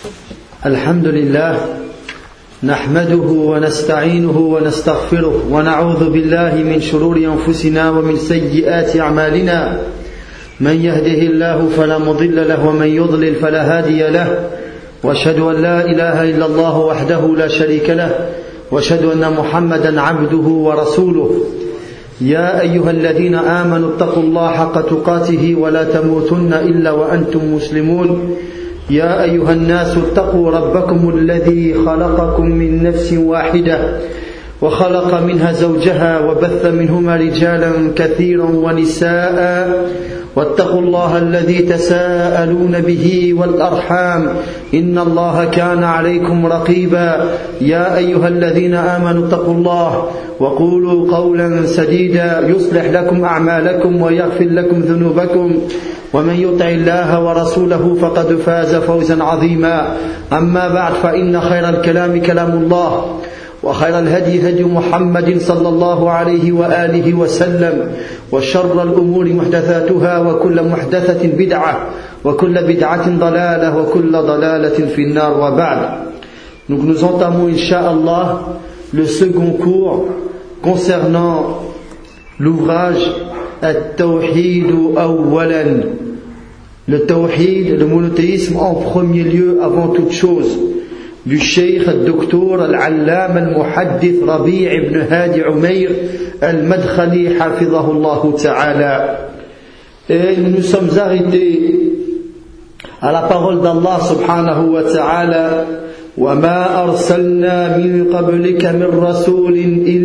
الحمد لله نحمده ونستعينه ونستغفره ونعوذ بالله من شرور أنفسنا ومن سيئات أعمالنا من يهده الله فلا مضل له ومن يضلل فلا هادي له وأشهد أن لا إله إلا الله وحده لا شريك له وأشهد أن محمدا عبده ورسوله يا أيها الذين آمنوا اتقوا الله حق تقاته ولا تموتن إلا وأنتم مسلمون يا أيها الناس اتقوا ربكم الذي خلقكم من نفس واحدة وخلق منها زوجها وبث منهما رجالا كثيرا ونساء واتقوا الله الذي تساءلون به والأرحام إن الله كان عليكم رقيبا يا أيها الذين آمنوا اتقوا الله وقولوا قولا سديدا يصلح لكم أعمالكم ويغفر لكم ذنوبكم ومن يطع الله ورسوله فقد فاز فوزا عظيما أما بعد فإن خير الكلام كلام الله وخير الهدي هدي محمد صلى الله عليه وآله وسلم وشر الأمور محدثاتها وكل محدثة بدعة وكل بدعة ضلالة وكل ضلالة في النار وبعد. Donc nous entamons Inch'Allah le second cours concernant l'ouvrage At-Tawhid Awwalan, le Tawhid, le monothéisme en premier lieu avant toute chose, du Cheikh Dr Al-Allam Al-Muhaddith Rabi' ibn Hadi Umayr Al-Madkhali Hafidhahullah Ta'ala. Et nous nous sommes arrêtés à la parole d'Allah Subhanahu wa Ta'ala: وَمَا أَرْسَلْنَا مِن قَبْلِكَ مِن رَّسُولٍ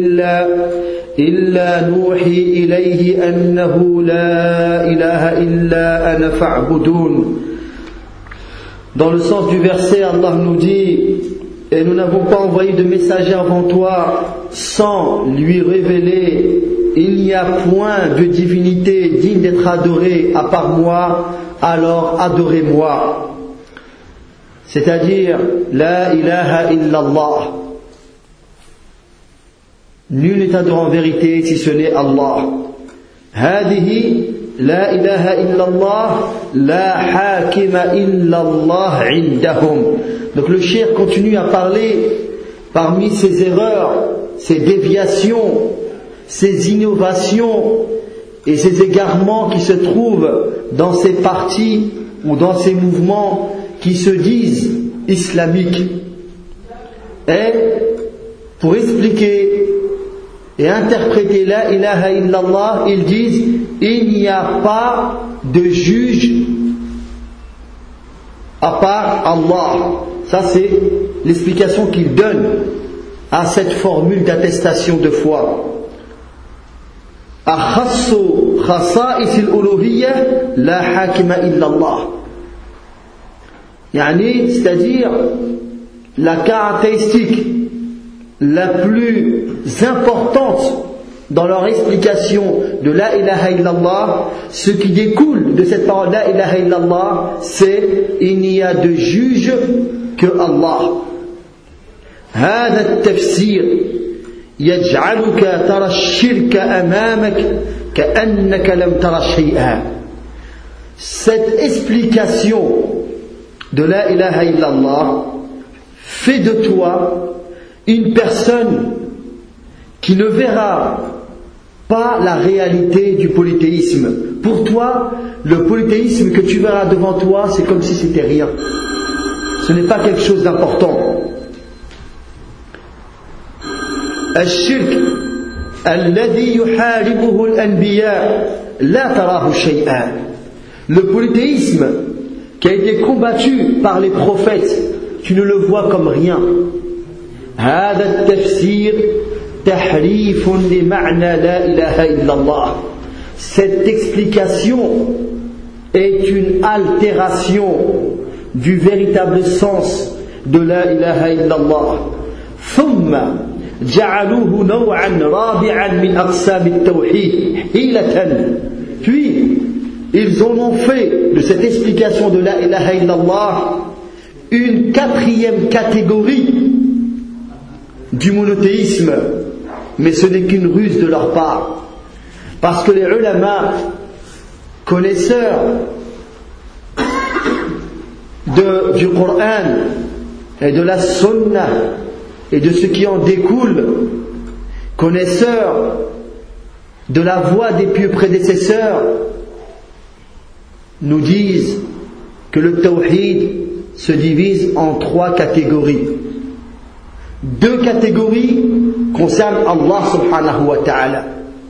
إِلَّا نُوحِي إِلَيْهِ أَنَّهُ لَا إِلَهَ إِلَّا أَنَا فَاعْبُدُونِ. Dans le sens du verset, Allah nous dit: et nous n'avons pas envoyé de messager avant toi sans lui révéler il n'y a point de divinité digne d'être adorée à part moi, alors adorez-moi. C'est-à-dire la ilaha illallah. Nul n'est adoré en vérité si ce n'est Allah. Hadihi la ilaha illallah la hakima illallah indahum. Donc le cheikh continue à parler parmi ses erreurs, ses déviations, ses innovations et ses égarements qui se trouvent dans ces partis ou dans ces mouvements qui se disent islamiques. Et pour expliquer et interpréter la ilaha illallah, ils disent: il n'y a pas de juge à part Allah. Ça, c'est l'explication qu'ils donnent à cette formule d'attestation de foi. Akhassu khasa'is al-uluhiyya la hakima illallah. Yani, c'est-à-dire la caractéristique la plus importante dans leur explication de la ilaha illallah, ce qui découle de cette parole la ilaha illallah, c'est: il n'y a de juge que Allah. هذا التفسير يجعلك ترى الشرك أمامك كأنك لم ترى شيئا. Cette explication de la ilaha illallah fait de toi une personne qui ne verra pas la réalité du polythéisme. Pour toi, le polythéisme que tu verras devant toi, c'est comme si c'était rien. Ce n'est pas quelque chose d'important. الشرك الذي يحاربه الأنبياء لا تراه شيئا. Le polythéisme qui a été combattu par les prophètes, tu ne le vois comme rien. هذا التفسير تحريف لمعنى لا إله إلا الله. Cette explication est une altération du véritable sens de la ilaha illallah. ثم جعلوه نوعا رابعا من أقسام التوحيد حيلة. Puis ils en ont fait de cette explication de la ilaha illallah une quatrième catégorie du monothéisme, mais ce n'est qu'une ruse de leur part, parce que les ulama, connaisseurs du Coran et de la Sunna et de ce qui en découle, connaisseurs de la voie des pieux prédécesseurs, nous disent que le tawhid se divise en 3 catégories. 2 catégories concernent Allah subhanahu wa ta'ala.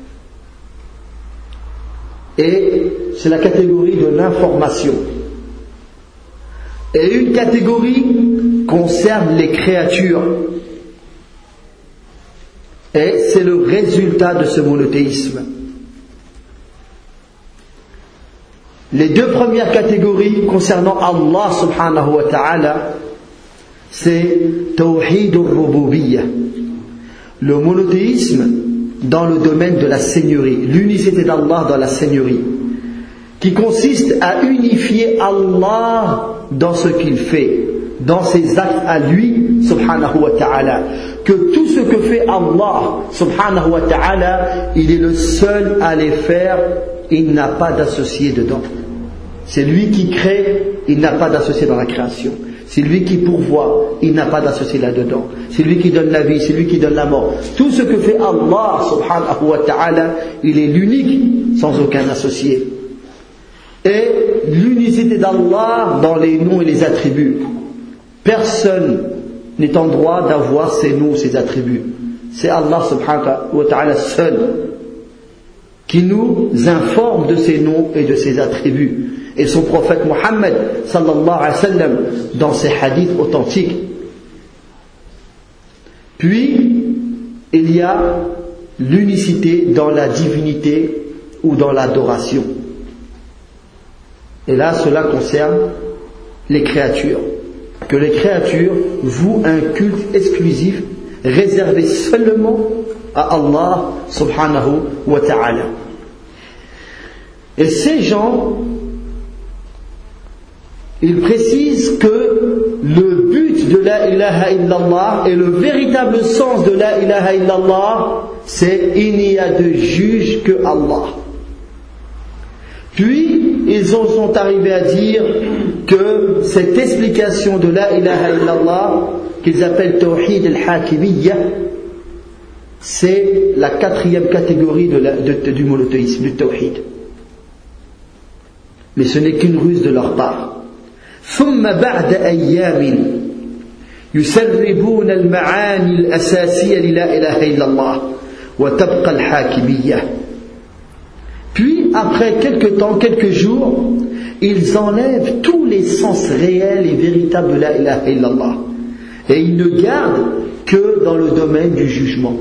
Et c'est la catégorie de l'information. Et une catégorie concerne les créatures. Et c'est le résultat de ce monothéisme. Les 2 premières catégories concernant Allah subhanahu wa ta'ala, c'est Tawhid al-Rububiyyah, le monothéisme dans le domaine de la seigneurie, l'unicité d'Allah dans la seigneurie, qui consiste à unifier Allah dans ce qu'il fait, dans ses actes à lui subhanahu wa ta'ala, que tout ce que fait Allah subhanahu wa ta'ala, il est le seul à les faire, il n'a pas d'associé dedans. C'est lui qui crée, il n'a pas d'associé dans la création. C'est lui qui pourvoit, il n'a pas d'associé là-dedans. C'est lui qui donne la vie, c'est lui qui donne la mort. Tout ce que fait Allah subhanahu wa ta'ala, il est l'unique, sans aucun associé. Et l'unicité d'Allah dans les noms et les attributs. Personne n'est en droit d'avoir ses noms, ses attributs. C'est Allah subhanahu wa ta'ala seul qui nous informe de ses noms et de ses attributs. Et son prophète Muhammad sallallahu alayhi wa sallam dans ses hadiths authentiques. Puis il y a l'unicité dans la divinité ou dans l'adoration. Et là cela concerne les créatures. Que les créatures vouent un culte exclusif réservé seulement à Allah subhanahu wa ta'ala. Et ces gens, ils précisent que le but de la ilaha illallah et le véritable sens de la ilaha illallah, c'est il n'y a de juge que Allah. Puis ils en sont arrivés à dire que cette explication de la ilaha illallah, qu'ils appellent Tawhid al-Hakimiyyah, c'est la 4e catégorie du monothéisme, du Tawhid. Mais ce n'est qu'une ruse de leur part. ثم بعد أيام يسربون المعاني الأساسية للا إله إلا الله وتبقى الحاكمية. Puis après quelques temps, quelques jours, ils enlèvent tous les sens réels et véritables de la ilaha illallah et ils ne gardent que dans le domaine du jugement.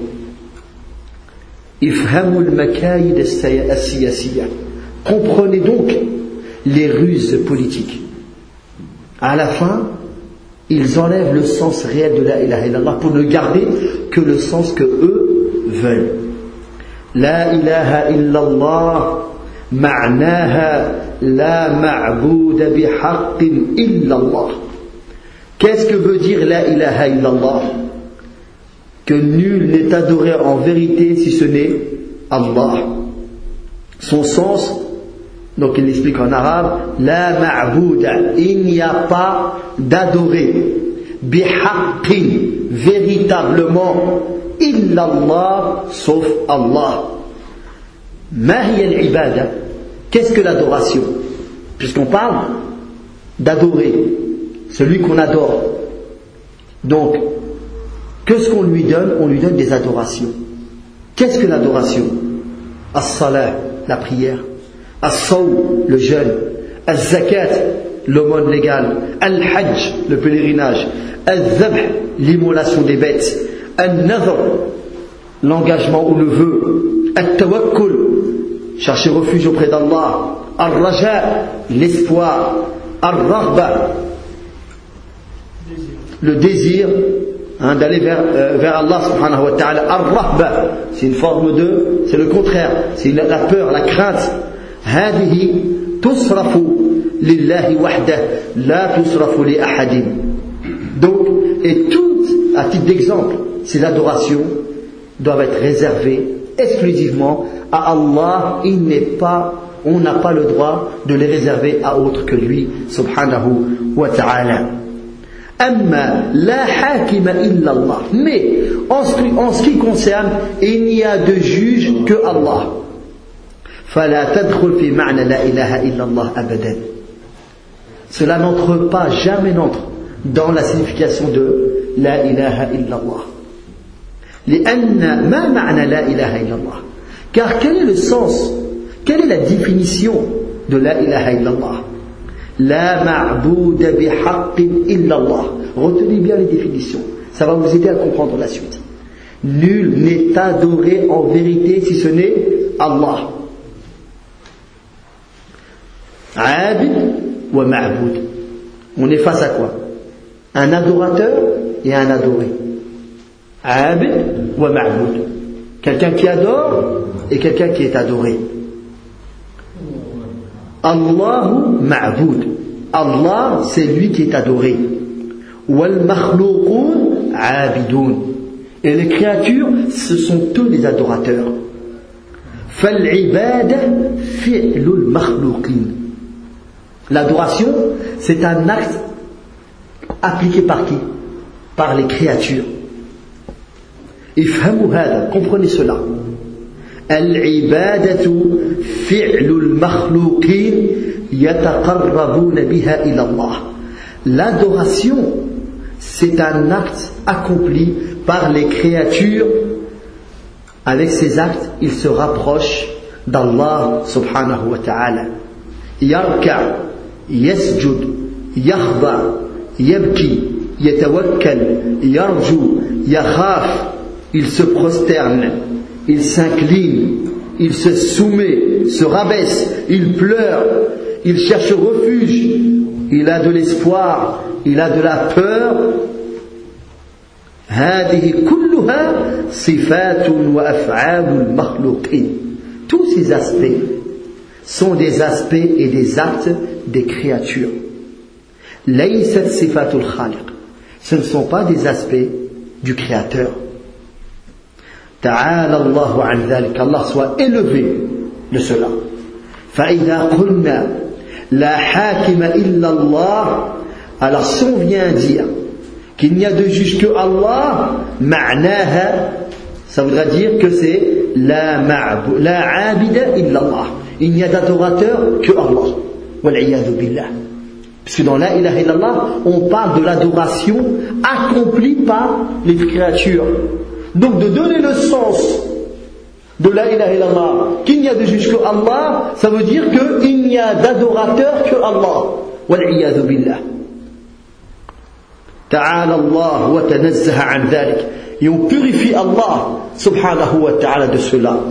Ifhamul makayid as-siyasiyya. Comprenez donc les ruses politiques. À la fin, ils enlèvent le sens réel de la ilaha illallah pour ne garder que le sens que eux veulent. La ilaha illallah ma'naha la ma'bouda bihaqqin illallah. Qu'est-ce que veut dire la ilaha illallah? Que nul n'est adoré en vérité si ce n'est Allah. Son sens, donc il l'explique en arabe, la ma'bouda, il n'y a pas d'adoré, bihaqqin, véritablement, illallah, sauf Allah. Ma hiya al-ibada? Qu'est-ce que l'adoration? Puisqu'on parle d'adorer, celui qu'on adore. Donc, qu'est-ce qu'on lui donne? On lui donne des adorations. Qu'est-ce que l'adoration? As-salat, la prière. As-saw, le jeûne. As-zakat, l'aumône légale. Al-hajj, le pèlerinage. Al-dhabh, l'immolation des bêtes. Al-nadhr, l'engagement ou le vœu. Al-tawakkul, chercher refuge auprès d'Allah. Al-raja, l'espoir. Al-raghba, le désir d'aller vers Allah subhanahu wa ta'ala. Al-rahba, c'est une forme de, c'est le contraire, c'est la peur, la crainte. هذه تصرف لله وحده لا تصرف لأحد. Donc, et tout, à titre d'exemple, ces adorations doivent être réservées exclusivement à Allah. On n'a pas le droit de les réserver à autre que lui subhanahu wa ta'ala. Amma la hakima illa Allah. Mais en ce qui concerne, il n'y a de juge que Allah. Fala tadkhul fi ma'na la ilaha illa Allah abadan. Cela n'entre pas, jamais n'entre dans la signification de la ilaha illa Allah. لأن ما معنى لا إله إلا الله. Car quel est le sens, quelle est la définition de la ilaha illa Allah? La ma'bouda bihaqqin illa Allah. Retenez bien les définitions, ça va vous aider à comprendre la suite. Nul n'est adoré en vérité si ce n'est Allah. Abid wa ma'boud. On est face à quoi? Un adorateur et un adoré. Abid wa ma'boud. Quelqu'un qui adore et quelqu'un qui est adoré. Allahu ma'boud. Allah, c'est lui qui est adoré. Wal makhlouqoun abidoun. Et les créatures, ce sont eux les adorateurs. Fal ibada fi'lul makhlouqin. L'adoration, c'est un acte appliqué par qui? Par les créatures. Ifhamu hada, comprenez cela. Al-ibadatu fi'lul makhlouqin yataqarrabuna biha ila Allah. L'adoration, c'est un acte accompli par les créatures. Avec ces actes, ils se rapprochent d'Allah subhanahu wa ta'ala. Yarka, yasjud, yakhda, yabki, yatawakkal, yarju, yakhaf. Il se prosterne, il s'incline, il se soumet, se rabaisse, il pleure, il cherche refuge, il a de l'espoir, il a de la peur. هذه كلها صفات وأفعال المخلوقين. Tous ces aspects sont des aspects et des actes des créatures. ليست صفات الخالق. Ce ne sont pas des aspects du Créateur. تعالى الله عن ذلك. Allah soit élevé de cela. فإذا قلنا لا حاكم إلا الله. Alors si on vient dire qu'il n'y a de juge que Allah, معناها, ça voudra dire que c'est la abida illa Allah. Il n'y a d'adorateur que Allah. Wal'iyadhu billah. Puisque dans la ilaha illallah, on parle de l'adoration accomplie par les créatures. Donc de donner le sens de la ilaha illallah, qu'il n'y a de juge que Allah, ça veut dire qu'il n'y a d'adorateur que Allah. Wal'iyadhu billah. Ta'ala Allah wa tanazzaha an dhalik. Et on purifie Allah subhanahu wa ta'ala de cela.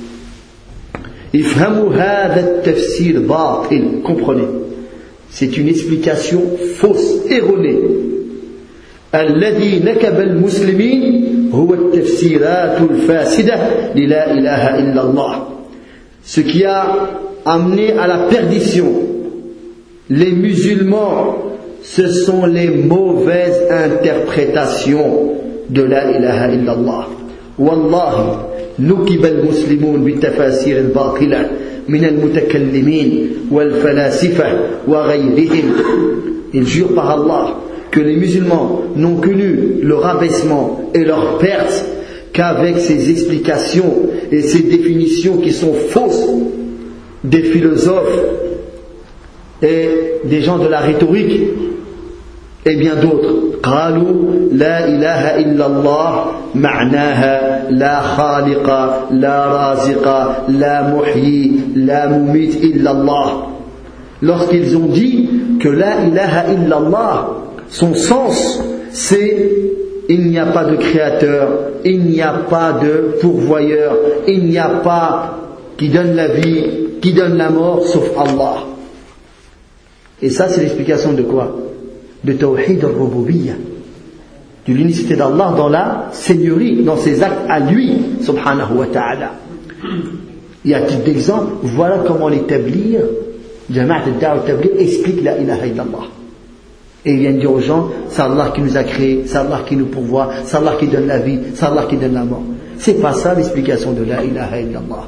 Ifhamu hadha at-tafsir batil. Comprenez, c'est une explication fausse, erronée. Alladhi nakaba al-muslimin huwa at-tafsirat al-fasida li la ilaha illa Allah. Ce qui a amené à la perdition les musulmans, ce sont les mauvaises interprétations de la ilaha illallah. Wallahi, nukiba al-muslimun bitafasir al-batila min al-mutakallimin wal-falasifa wa ghayrihim. Ils jurent par Allah que les musulmans n'ont connu le rabaissement et leur perte qu'avec ces explications et ces définitions qui sont fausses des philosophes et des gens de la rhétorique et bien d'autres. قالوا لا إله إلا الله معناها لا خالق لا رازق لا محيي لا مميت إلا الله. Lorsqu'ils ont dit que la ilaha illallah, son sens c'est il n'y a pas de créateur, il n'y a pas de pourvoyeur, il n'y a pas qui donne la vie, qui donne la mort sauf Allah. Et ça c'est l'explication de quoi? De Tawhid al-Rububiyyah, de l'unicité d'Allah dans la seigneurie, dans ses actes à lui, subhanahu wa ta'ala. Il y a un type d'exemple, voilà comment l'établir, Jama'at al-Da'wa al-Tabligh explique la ilaha illallah. Et il vient dire aux gens, c'est Allah qui nous a créés, c'est Allah qui nous pourvoit, c'est Allah qui donne la vie, c'est Allah qui donne la mort. C'est pas ça l'explication de la ilaha illallah.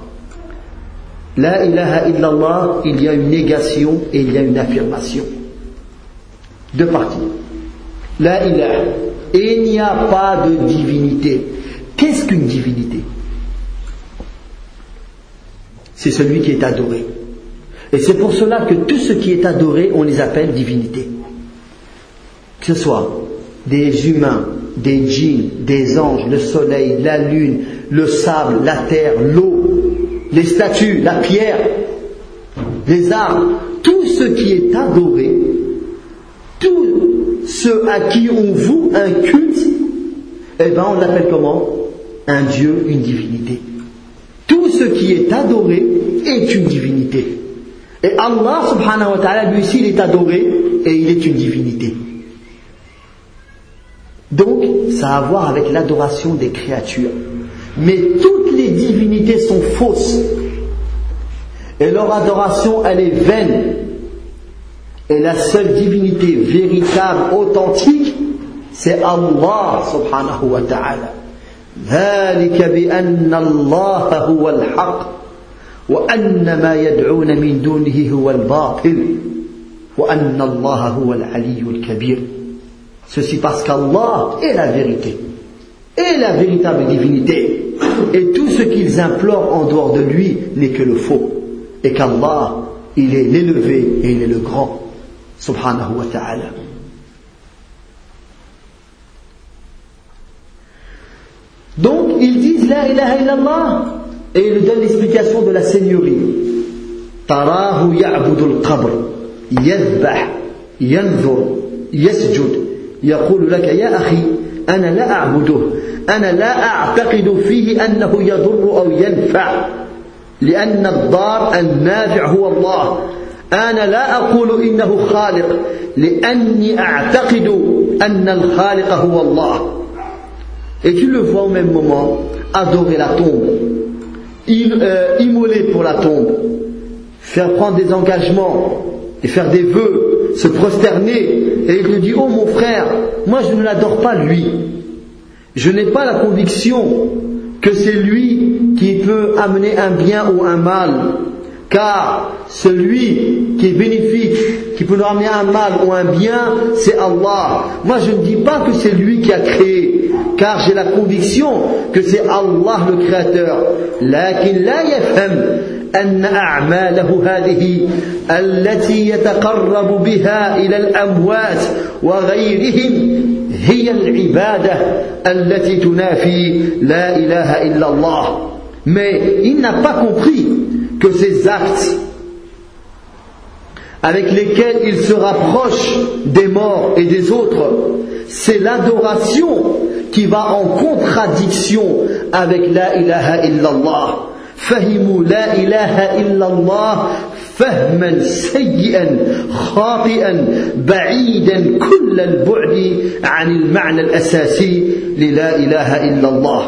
La ilaha illallah, il y a une négation et il y a une affirmation. Deux parties. La ilaha. Et il n'y a pas de divinité. Qu'est-ce qu'une divinité? C'est celui qui est adoré. Et c'est pour cela que tout ce qui est adoré, on les appelle divinités. Que ce soit des humains, des djinns, des anges, le soleil, la lune, le sable, la terre, l'eau, les statues, la pierre, les arbres, tout ce qui est adoré, tout ce à qui on voue un culte, eh bien on l'appelle comment? Un dieu, une divinité. Tout ce qui est adoré est une divinité. Et Allah subhanahu wa ta'ala, lui aussi, il est adoré et il est une divinité. Donc, ça a à voir avec l'adoration des créatures. Mais toutes les divinités sont fausses. Et leur adoration, elle est vaine. Et la seule divinité véritable, authentique, c'est Allah subhanahu wa ta'ala. ذلك بأن الله هو الحق وأن ما يدعون من دونه هو الباطل وأن الله هو العلي الكبير. Ceci parce qu'Allah est la vérité, est la véritable divinité, et tout ce qu'ils implorent en dehors de lui n'est que le faux, et qu'Allah, il est l'élevé et il est le grand, subhanahu wa ta'ala. Donc ils disent la ilaha illallah et ils donnent l'explication de la seigneurie. Tarahu ya'budul qabr yadhbah yanzur yasjud يقول لك يا أخي أنا لا أعبده أنا لا أعتقد فيه أنه يضر أو ينفع لأن الضار النافع هو الله أنا لا أقول إنه خالق لأني أعتقد أن الخالق هو الله. Et tu le vois au même moment adorer la tombe, immoler pour la tombe, faire prendre des engagements et faire des vœux, se prosterner, et il te dit: oh mon frère, moi je ne l'adore pas lui, je n'ai pas la conviction que c'est lui qui peut amener un bien ou un mal, car celui qui est bénéfique, qui peut nous amener un mal ou un bien, c'est Allah. Moi je ne dis pas que c'est lui qui a créé, car j'ai la conviction que c'est Allah le créateur. لكن لا يفهم أن أعماله هذه التي يتقرب بها إلى الأموات وغيرهم هي العبادة التي تنافي لا إله إلا الله. Mais il n'a pas compris que ces actes avec lesquels il se rapproche des morts et des autres, c'est l'adoration qui va en contradiction avec la ilaha illallah. فهموا لا إله إلا الله فهما سيئا خاطئا بعيدا كل البعد عن المعنى الأساسي للا إله إلا الله.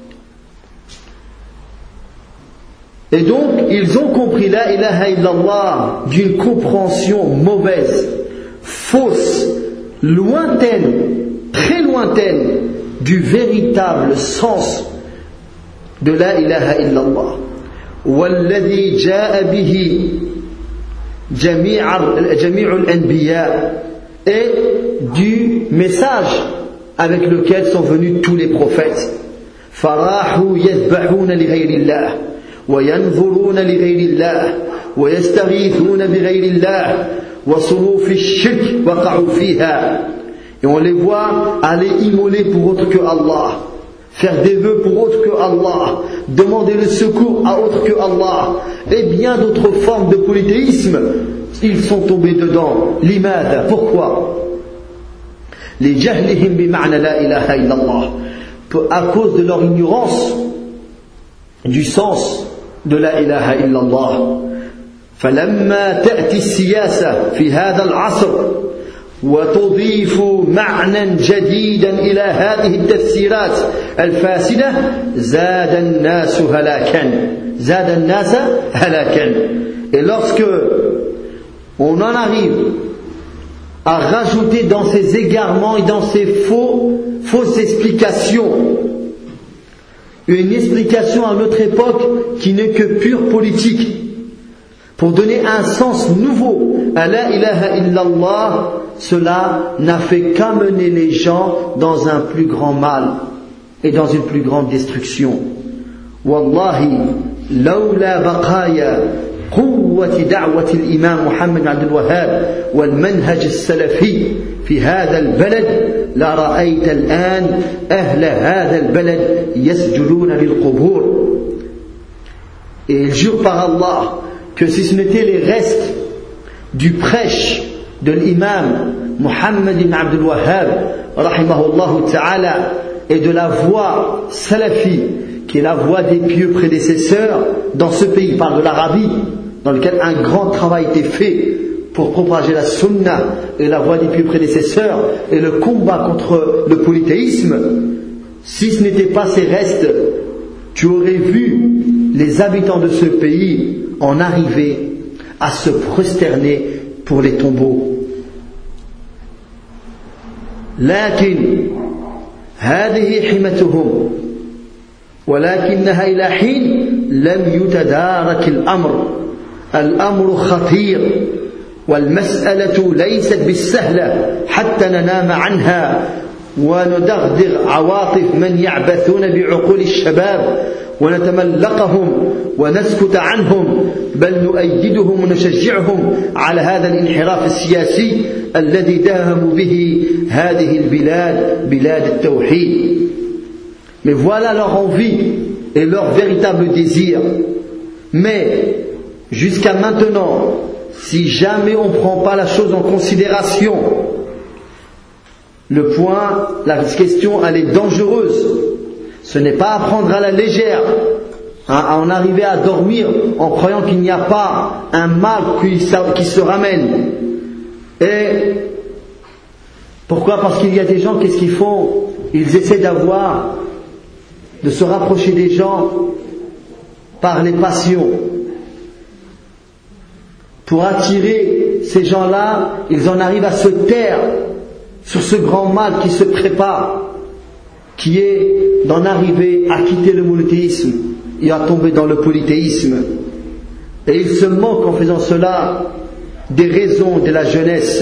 Et donc, ils ont compris la ilaha illallah d'une compréhension mauvaise, fausse, lointaine, très lointaine du véritable sens de la ilaha illallah. والذي جاء به جميع الأنبياء et du message avec lequel sont venus tous les prophètes. فراحوا يذبحون لغير الله وينظرون لغير الله ويستغيثون بغير الله وصنوف الشرك وقعوا فيها. Et on les voit aller immoler pour autre que Allah, faire des vœux pour autre que Allah, demander le secours à autre que Allah, et bien d'autres formes de polythéisme. Ils sont tombés dedans. Limada, pourquoi? Les jahlihim bima'na la ilaha illallah, à cause de leur ignorance du sens de la ilaha illallah. فلما تأتي السياسة في هذا العصر وتضيف معنى جديدا إلى هذه التفسيرات الفاسدة زاد الناس هلاكا. Et lorsque on en arrive à rajouter dans ces égarements et dans ces fausses explications une explication à notre époque qui n'est que pure politique, pour donner un sens nouveau à la ilaha illallah, cela n'a fait qu'amener les gens dans un plus grand mal et dans une plus grande destruction. Wallahi, lawla baqaya قوة دعوة الإمام محمد عبد الوهاب والمنهج السلفي في هذا البلد لرأيت الآن أهل هذا البلد يسجدون للقبور. Et il jure par Allah que si ce n'était les restes du prêche de l'imam Muhammad ibn Abdul Wahhab rahimahullah ta'ala et de la voie salafi qui est la voie des pieux prédécesseurs dans ce pays, il parle de l'Arabie, dans lequel un grand travail était fait pour propager la sunna et la voie des pieux prédécesseurs et le combat contre le polythéisme. Si ce n'était pas ces restes, tu aurais vu les habitants de ce pays en arriver à se prosterner pour les tombeaux. لكن هذه حمتهم ولكنها إلى حين لم يتدارك الأمر خطير والمسألة ليست بالسهلة حتى ننام عنها وندغدغ عواطف من يعبثون بعقول الشباب ونتملقهم ونسكت عنهم بل نؤيدهم ونشجعهم على هذا الانحراف السياسي الذي داهموا به هذه البلاد بلاد التوحيد. Mais voilà leur envie et leur véritable désir. Mais jusqu'à maintenant, si jamais on ne prend pas la chose en considération, la question elle est dangereuse. Ce n'est pas à prendre à la légère, à en arriver à dormir en croyant qu'il n'y a pas un mal qui se ramène. Et pourquoi? Parce qu'il y a des gens, qu'est-ce qu'ils font? Ils essaient de se rapprocher des gens par les passions. Pour attirer ces gens-là, ils en arrivent à se taire sur ce grand mal qui se prépare, qui est d'en arriver à quitter le monothéisme et à tomber dans le polythéisme. Et ils se moquent en faisant cela des raisons de la jeunesse.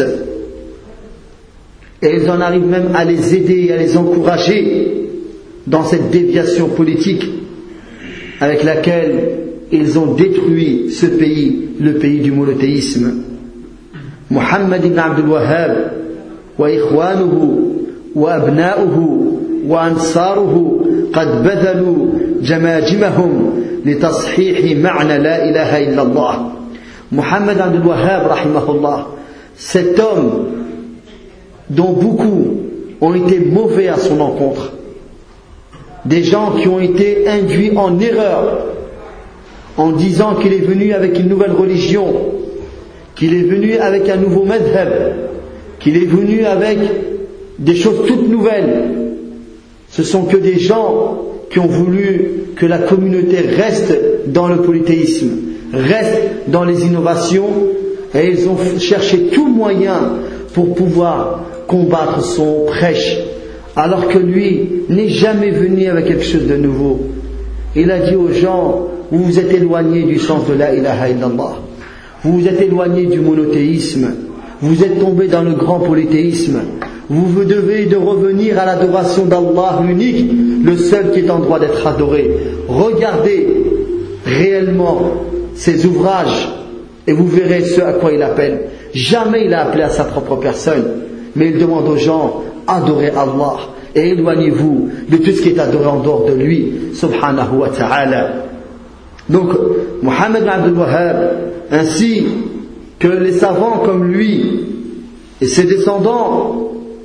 Et ils en arrivent même à les aider et à les encourager dans cette déviation politique avec laquelle ils ont détruit ce pays, le pays du monothéisme. Muhammad ibn Abdul Wahhab wa ikhwanuhu wa abna'uhu wa ansaruhu qad badhalu jamajimahum litashihi ma'na la ilaha illallah. Muhammad ibn Abdul Wahhab rahimahullah, cet homme dont beaucoup ont été mauvais à son encontre, des gens qui ont été induits en erreur en disant qu'il est venu avec une nouvelle religion, qu'il est venu avec un nouveau madhab, qu'il est venu avec des choses toutes nouvelles. Ce sont que des gens qui ont voulu que la communauté reste dans le polythéisme, reste dans les innovations, et ils ont cherché tout moyen pour pouvoir combattre son prêche, alors que lui n'est jamais venu avec quelque chose de nouveau. Il a dit aux gens: vous vous êtes éloignés du sens de la ilaha illallah, vous vous êtes éloignés du monothéisme, vous êtes tombés dans le grand polythéisme, vous devez de revenir à l'adoration d'Allah l'unique, le seul qui est en droit d'être adoré. Regardez réellement ses ouvrages et vous verrez ce à quoi il appelle. Jamais il a appelé à sa propre personne, mais il demande aux gens: adorez Allah et éloignez-vous de tout ce qui est adoré en dehors de lui, subhanahu wa ta'ala. Donc Muhammad ibn Abdul Wahhab, ainsi que les savants comme lui et ses descendants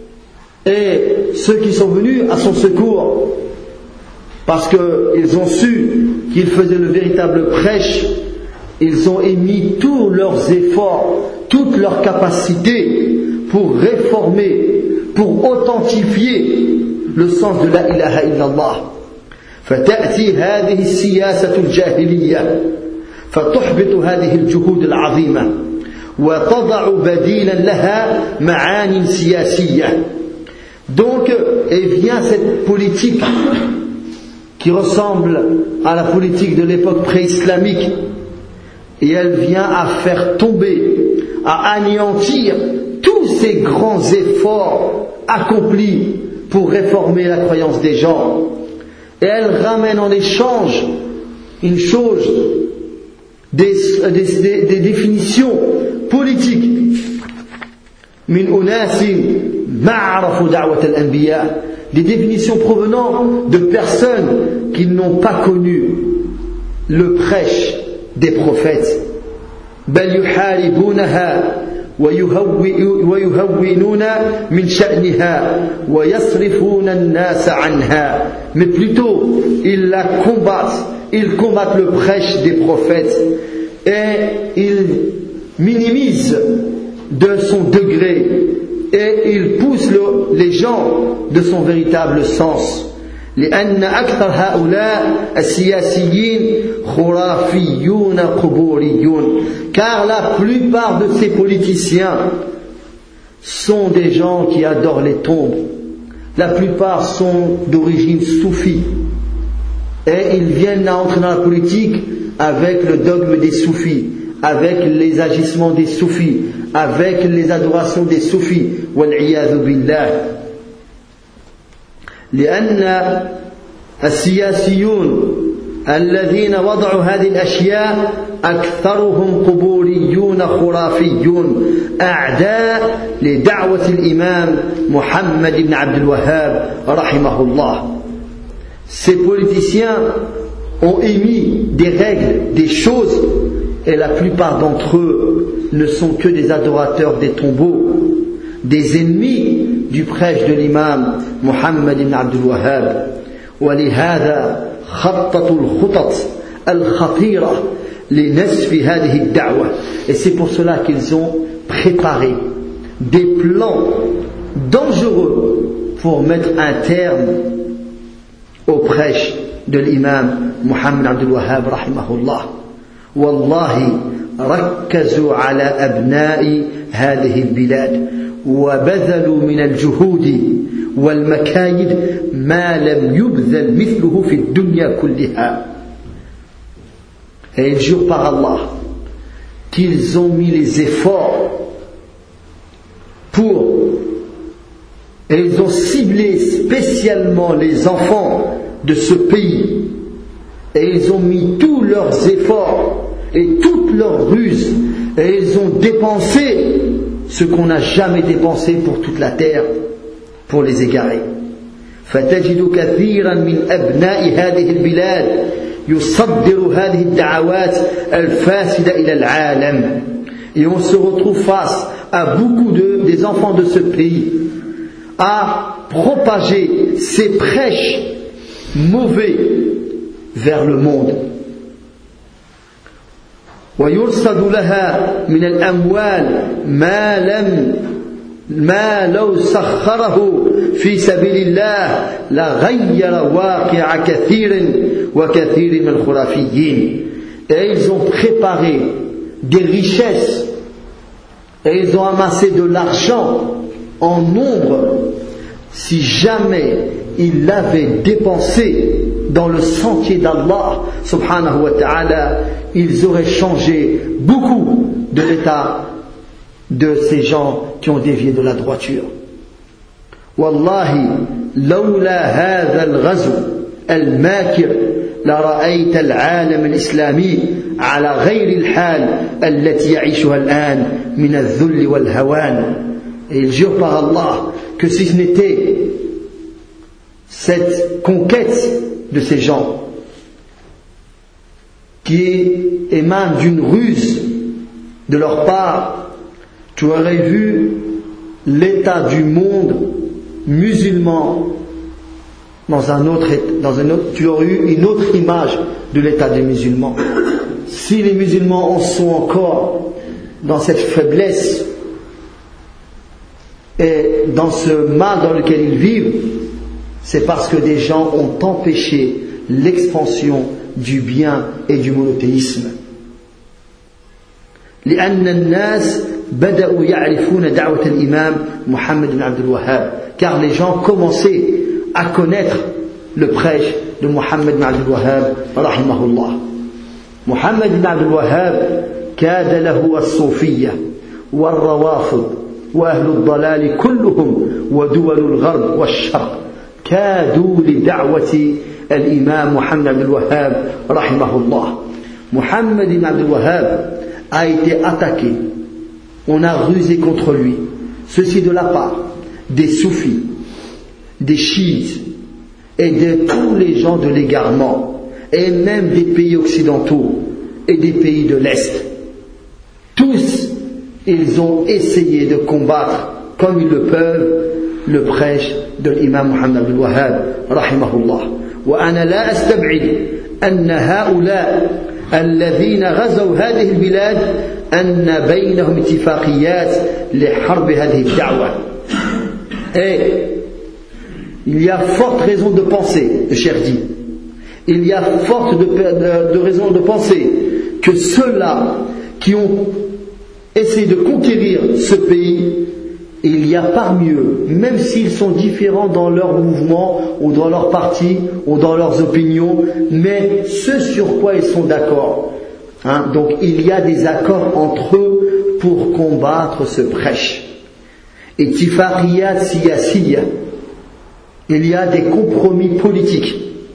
et ceux qui sont venus à son secours, parce qu'ils ont su qu'il faisait le véritable prêche, ils ont émis tous leurs efforts, toutes leurs capacités pour réformer, pour authentifier le sens de la ilaha illallah. فتأتي هذه السياسة الجاهلية فتحبط هذه الجهود العظيمة وتضع بديلا لها معان سياسية. Donc, et vient cette politique qui ressemble à la politique de l'époque pré-islamique, et elle vient à faire tomber, à anéantir tous ces grands efforts accomplis pour réformer la croyance des gens. Et elle ramène en échange une chose, des définitions politiques. Min unasin ma'arafu da'wat al-anbiya, des définitions provenant de personnes qui n'ont pas connu le prêche des prophètes. بل يحاربونها ويهونون من شأنها ويصرفون الناس عنها. Mais plutôt ils la combattent, ils combattent le prêche des prophètes et ils minimisent de son degré et ils poussent les gens de son véritable sens. لأن أكثر هؤلاء السياسيين خرافيون قبوريون, car la plupart de ces politiciens sont des gens qui adorent les tombes. La plupart sont d'origine soufie et ils viennent à entrer dans la politique avec le dogme des soufis, avec les agissements des soufis, avec les adorations des soufis. والعياذ بالله. لأن السياسيون الذين وضعوا هذه الأشياء أكثرهم قبوريون خرافيون أعداء لدعوة الإمام محمد بن عبد الوهاب رحمه الله. Ces politiciens ont émis des règles, des choses, et la plupart d'entre eux ne sont que des adorateurs des tombeaux, des ennemis du prêche de l'imam Muhammad ibn Abdul Wahhab. ولهذا خططوا الخطط الخطيرة لنسف هذه الدعوة. Et c'est pour cela qu'ils ont préparé des plans dangereux pour mettre un terme au prêche de l'imam Muhammad Abdul Wahhab rahimahullah. والله ركزوا على أبناء هذه البلاد وبذلوا من الجهود والمكايد ما لم يبذل مثله في الدنيا كلها. Et ils jurent par Allah qu'ils ont mis les efforts et ils ont ciblé spécialement les enfants de ce pays et ils ont mis tous leurs efforts et toutes leurs ruses et ils ont dépensé ce qu'on n'a jamais dépensé pour toute la terre pour les égarer. فتجد كثيرا من أبناء هذه البلاد يصدر هذه الدعوات الفاسدة إلى العالم. Et on se retrouve face à beaucoup des enfants de ce pays à propager ces prêches mauvais vers le monde. ويرصد لها من الأموال ما لو سخره في سبيل الله لغير واقع كثير وكثير من الخرافيين. Et ils ont préparé des richesses et ils ont amassé de l'argent en nombre. Si jamais ils l'avaient dépensé dans le sentier d'Allah subhanahu wa ta'ala, ils auraient changé beaucoup de l'état de ces gens qui ont dévié de la droiture. Wallahi, lawla hadha al-ghazw al-makir لرأيت العالم الإسلامي على غير الحال التي يعيشها الآن من الذل والهوان. Et il jure par Allah que si ce n'était cette conquête de ces gens qui émane d'une ruse de leur part, tu aurais vu l'état du monde musulman tu aurais eu une autre image de l'état des musulmans. Si les musulmans en sont encore dans cette faiblesse et dans ce mal dans lequel ils vivent, c'est parce que des gens ont empêché l'expansion du bien et du monothéisme. لأن الناس بدأوا يعرفون دعوة الإمام محمد بن عبد الوهاب, car les gens commençaient à connaître le prêche de Muhammad ibn Abdul Wahhab rahimahullah. محمد بن عبد الوهاب كاد له الصوفية والروافض وأهل الضلال كلهم ودول الغرب والشرق كادوا لدعوة الإمام محمد بن الوهاب رحمه الله. Mohammed ibn Abdul Wahhab a été attaqué, on a rusé contre lui, ceci de la part des soufis, des chiites et de tous les gens de l'égarement, et même des pays occidentaux et des pays de l'Est. Tous, ils ont essayé de combattre, comme ils le peuvent, le prêche de l'imam Muhammad Abdul Wahhab rahimahullah. وأنا لا أستبعد أن هؤلاء الذين غزوا هذه البلاد أن بينهم اتفاقيات لحرب هذه الدعوة. Et il y a forte raison de penser, le cheikh dit, il y a forte de raison de penser que ceux-là qui ont essayé de conquérir ce pays, il y a parmi eux, même s'ils sont différents dans leur mouvement ou dans leur parti ou dans leurs opinions, mais ce sur quoi ils sont d'accord. Donc il y a des accords entre eux pour combattre ce prêche. Et tifaqiyat siyasiyya, il y a des compromis politiques.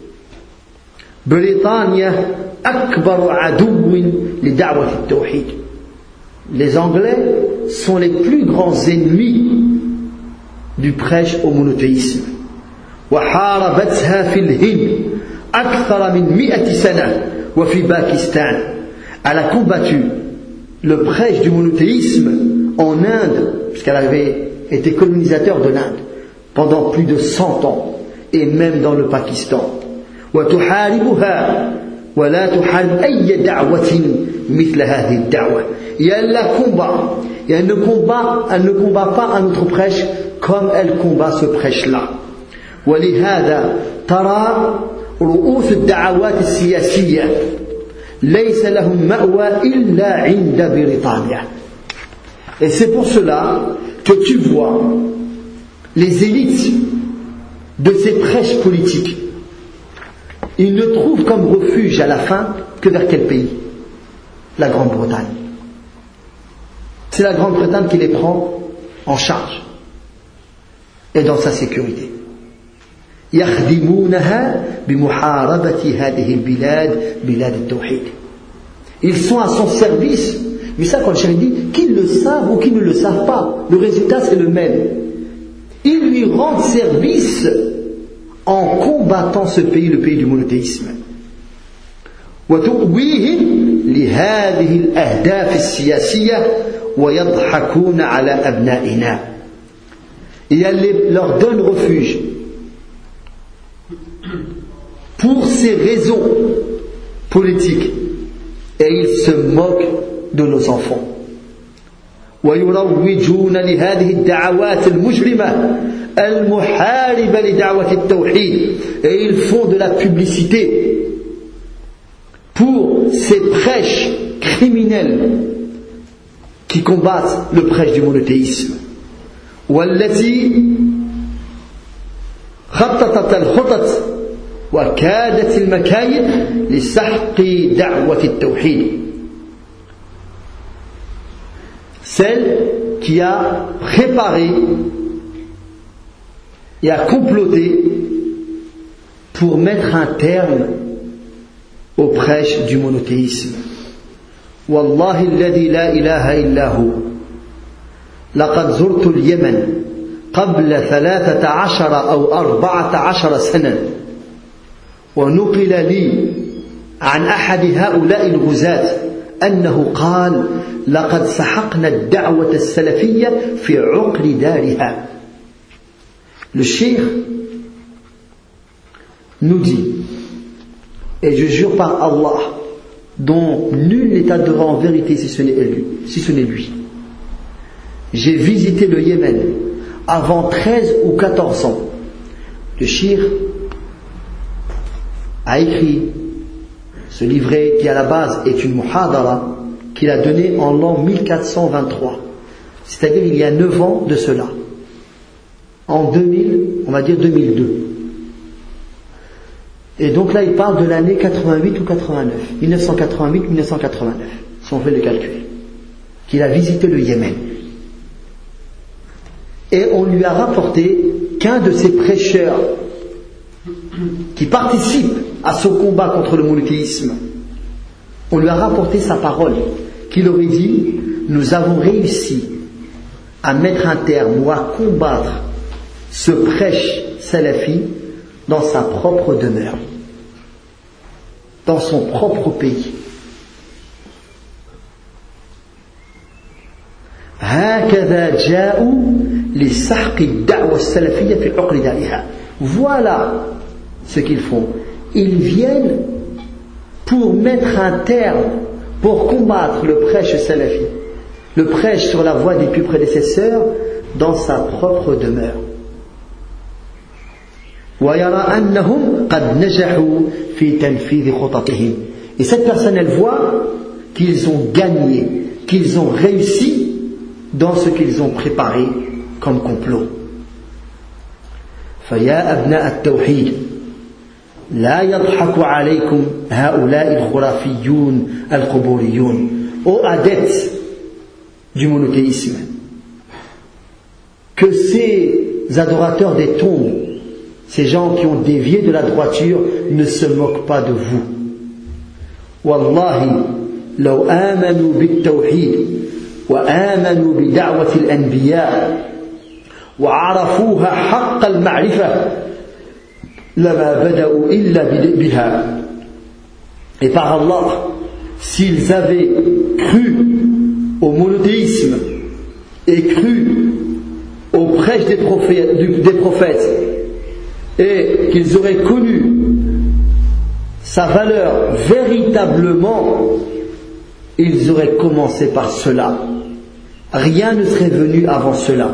Britannia akbaru adouwin li da'wat at-tawhid. Les Anglais sont les plus grands ennemis du prêche au monothéisme. وحاربتها في الهند أكثر من 100 سنة وفي باكستان. Elle a combattu le prêche du monothéisme en Inde, puisqu'elle avait été colonisateur de l'Inde pendant plus de 100 ans, et même dans le Pakistan. وتحاربها ولا تحارب أي دعوة مثل هذه الدعوة. Et elle la combat. Et elle ne combat pas un autre prêche comme elle combat ce prêche-là. ولهذا ترى رؤوس الدعوات السياسية ليس لهم مأوى إلا عند بريطانيا. Et c'est pour cela que tu vois les élites de ces prêches politiques, ils ne trouvent comme refuge à la fin que vers quel pays? La Grande-Bretagne. C'est la Grande-Bretagne qui les prend en charge et dans sa sécurité. يخدمونها بمحاربة هذه البلاد بلاد التوحيد. Ils sont à son service. Mais ça, quand le cheikh dit qu'ils le savent ou qu'ils ne le savent pas, le résultat c'est le même. Ils lui rendent service en combattant ce pays, le pays du monothéisme. وتؤويهم لهذه الأهداف السياسية ويضحكون على أبنائنا. Et elle leur donne refuge pour ces raisons politiques, et ils se moquent de nos enfants. ويروجون لهذه الدعوات المجرمة المحاربة لدعوة التوحيد. Et ils font de la publicité pour ces prêches criminels qui combattent le prêche du monothéisme. والتي خططت الخطط وكادت المكايد لسحق دعوة التوحيد. Celle qui a préparé et a comploté pour mettre un terme au prêche du monothéisme. والله الذي لا إله إلا هو لقد زرت اليمن قبل 13 أو 14 سنة ونقل لي عن أحد هؤلاء الغزاة أنه قال لقد سحقنا الدعوة السلفية في عقر دارها. Le cheikh nous dit, et je jure par Allah dont nul n'est adoré en vérité si ce n'est lui, j'ai visité le Yémen avant 13 ou 14 ans. Le cheikh a écrit ce livret qui à la base est une muhadara qu'il a donné en l'an 1423, c'est-à-dire il y a 9 ans de cela, en 2000, on va dire 2002. Et donc là, il parle de l'année 88 ou 89, 1988-1989, si on fait le calcul, qu'il a visité le Yémen. Et on lui a rapporté qu'un de ses prêcheurs qui participe à ce combat contre le monothéisme, on lui a rapporté sa parole, qu'il aurait dit: nous avons réussi à mettre un terme ou à combattre ce prêche salafi dans sa propre demeure, dans son propre pays. Voilà ce qu'ils font. Ils viennent pour mettre un terme, pour combattre le prêche salafi, le prêche sur la voie des plus prédécesseurs dans sa propre demeure. Et cette personne, elle voit qu'ils ont gagné, qu'ils ont réussi dans ce qu'ils ont préparé comme complot. فيا أبناء التوحيد لا يضحك عليكم هؤلاء الخرافيون القبوريون. Ô adeptes du monothéisme, que ces adorateurs des tombes, ces gens qui ont dévié de la droiture, ne se moquent pas de vous. Wallahi, law amanu bit-tawhid wa amanu bi da'wati al-anbiya wa 'arafuha haqq al-ma'rifa lama bada'u illa biha. Et par Allah, s'ils avaient cru au monothéisme et cru au prêche des prophètes, et qu'ils auraient connu sa valeur véritablement, ils auraient commencé par cela. Rien ne serait venu avant cela.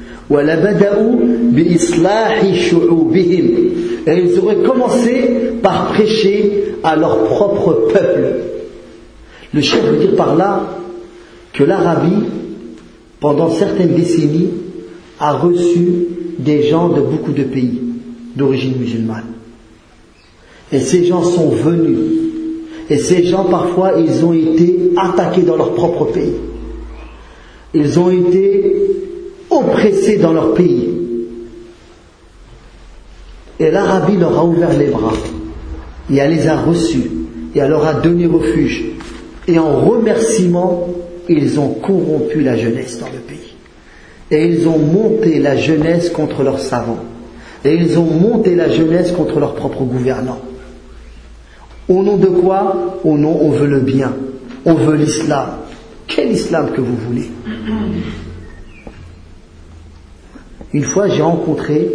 Et ils auraient commencé par prêcher à leur propre peuple. Le chef veut dire par là que l'Arabie, pendant certaines décennies, a reçu des gens de beaucoup de pays d'origine musulmane. Et ces gens sont venus. Et ces gens, parfois, ils ont été attaqués dans leur propre pays. Ils ont été oppressés dans leur pays. Et l'Arabie leur a ouvert les bras. Et elle les a reçus. Et elle leur a donné refuge. Et en remerciement, ils ont corrompu la jeunesse dans le pays. Et ils ont monté la jeunesse contre leurs savants. Et ils ont monté la jeunesse contre leurs propres gouvernants. Au nom de quoi? Au nom, on veut le bien. On veut l'islam. Quel islam que vous voulez? Une fois, j'ai rencontré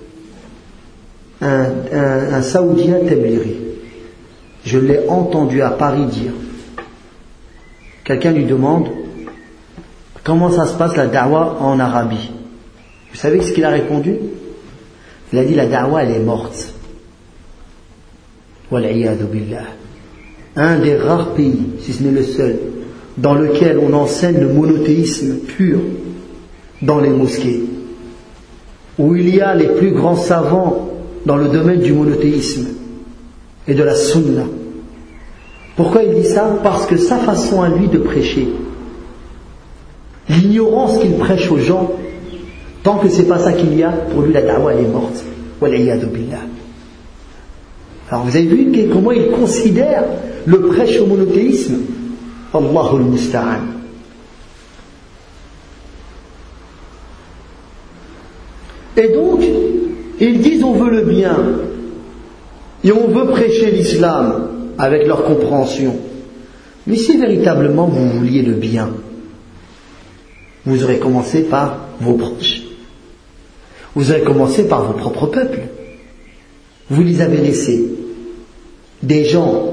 un Saoudien Tabliri. Je l'ai entendu à Paris dire. Quelqu'un lui demande: comment ça se passe la da'wa en Arabie? Vous savez ce qu'il a répondu? Il a dit: la da'wa, elle est morte. Wal'iyadu billah. Un des rares pays, si ce n'est le seul, dans lequel on enseigne le monothéisme pur dans les mosquées, où il y a les plus grands savants dans le domaine du monothéisme et de la sunna. Pourquoi il dit ça? Parce que sa façon à lui de prêcher, l'ignorance qu'il prêche aux gens, tant que c'est pas ça qu'il y a, pour lui la da'wa elle est morte. Wal'iyadu billah. Alors vous avez vu comment il considère le prêche au monothéisme. Allahul musta'an. Et donc, ils disent: on veut le bien et on veut prêcher l'islam avec leur compréhension. Mais si véritablement vous vouliez le bien, vous aurez commencé par vos proches. Vous aurez commencé par vos propres peuples. Vous les avez laissés. Des gens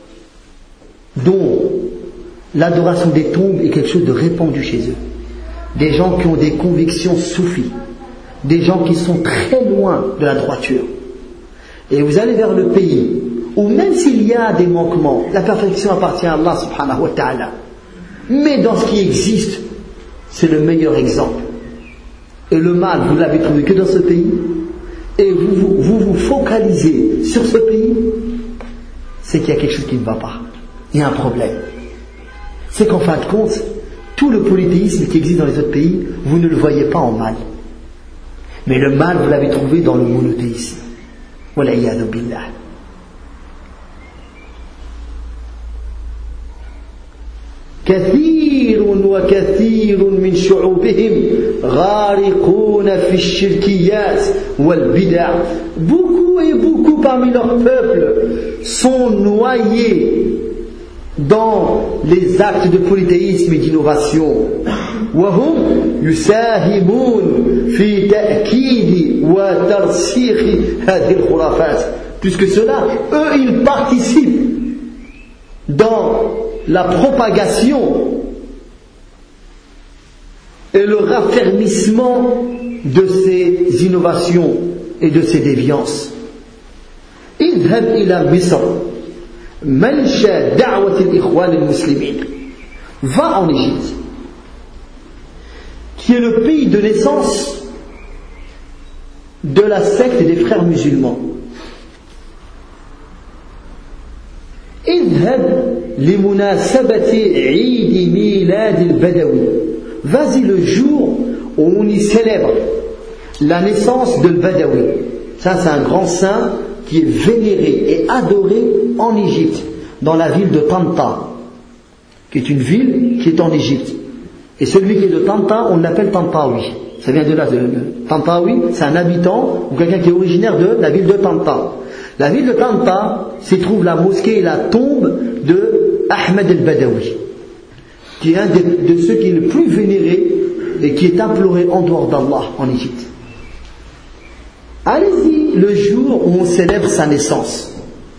dont l'adoration des tombes est quelque chose de répandu chez eux. Des gens qui ont des convictions soufis. Des gens qui sont très loin de la droiture. Et vous allez vers le pays où même s'il y a des manquements, la perfection appartient à Allah subhanahu wa ta'ala. Mais dans ce qui existe, c'est le meilleur exemple. Et le mal, vous l'avez trouvé que dans ce pays. Et vous focalisé sur ce pays, c'est qu'il y a quelque chose qui ne va pas. Il y a un problème. C'est qu'en fin de compte, tout le polythéisme qui existe dans les autres pays, vous ne le voyez pas en mal. Mais le mal, vous l'avez trouvé dans le monothéisme. Wal'iyadu billah. كثير وكثير من شعوبهم غارقون في الشركيات والبدع. Beaucoup et beaucoup parmi leur peuple sont noyés dans les actes de polythéisme et d'innovation. وهم يساهمون في تأكيد وترسيخ هذه الخرافات. Plus que cela, eux ils participent dans la propagation et le raffermissement de ces innovations et de ces déviances. اذهب إلى مصر منشأ دعوة الإخوان المسلمين. Va en Égypte, qui est le pays de naissance de la secte des frères musulmans. اذهب لمناسبة عيد ميلاد البدوي. Vas-y le jour où on y célèbre la naissance de l'Badawi. Ça, c'est un grand saint qui est vénéré et adoré en Égypte, dans la ville de Tanta, qui est une ville qui est en Égypte. Et celui qui est de Tanta, on l'appelle Tantawi. Ça vient de là. Tantawi, c'est un habitant ou quelqu'un qui est originaire de la ville de Tanta. La ville de Tanta s'y trouve la mosquée et la tombe de Ahmed el-Badawi, qui est un de ceux qui est le plus vénéré et qui est imploré en dehors d'Allah en Égypte. Allez-y le jour où on célèbre sa naissance.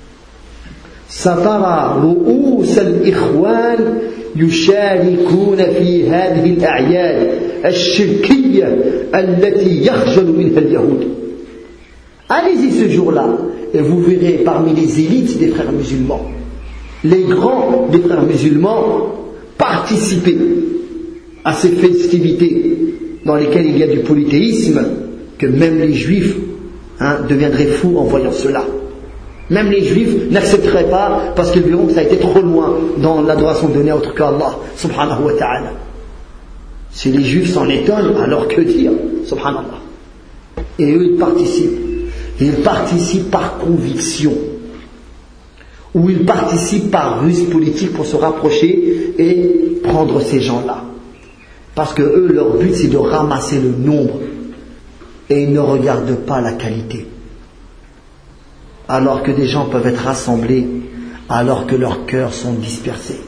سترى رؤوس الإخوان يشاركون في هذه الأعياد الشركية التي يخجل منها اليهود. Allez-y ce jour-là et vous verrez parmi les élites des frères musulmans, les grands des frères musulmans participer à ces festivités dans lesquelles il y a du polythéisme, que même les juifs deviendraient fous en voyant cela. Même les juifs n'accepteraient pas parce qu'ils verront que ça a été trop loin dans l'adoration donnée à autre qu'Allah subhanahu wa ta'ala. Si les juifs s'en étonnent, alors que dire, subhanallah. Et eux ils participent. Ils participent par conviction, ou ils participent par ruse politique pour se rapprocher et prendre ces gens-là. Parce que eux, leur but c'est de ramasser le nombre et ils ne regardent pas la qualité. Alors que des gens peuvent être rassemblés alors que leurs cœurs sont dispersés.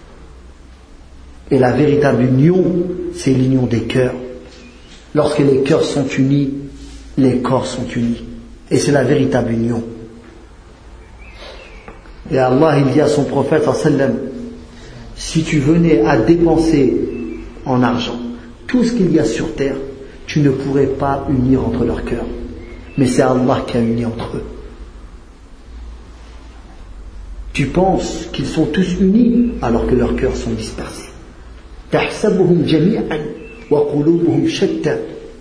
Et la véritable union, c'est l'union des cœurs. Lorsque les cœurs sont unis, les corps sont unis. Et c'est la véritable union. Et Allah, il dit à son prophète, si tu venais à dépenser en argent tout ce qu'il y a sur terre, tu ne pourrais pas unir entre leurs cœurs. Mais c'est Allah qui a uni entre eux. Tu penses qu'ils sont tous unis alors que leurs cœurs sont dispersés. تحسبهم جميعا وقلوبهم شتى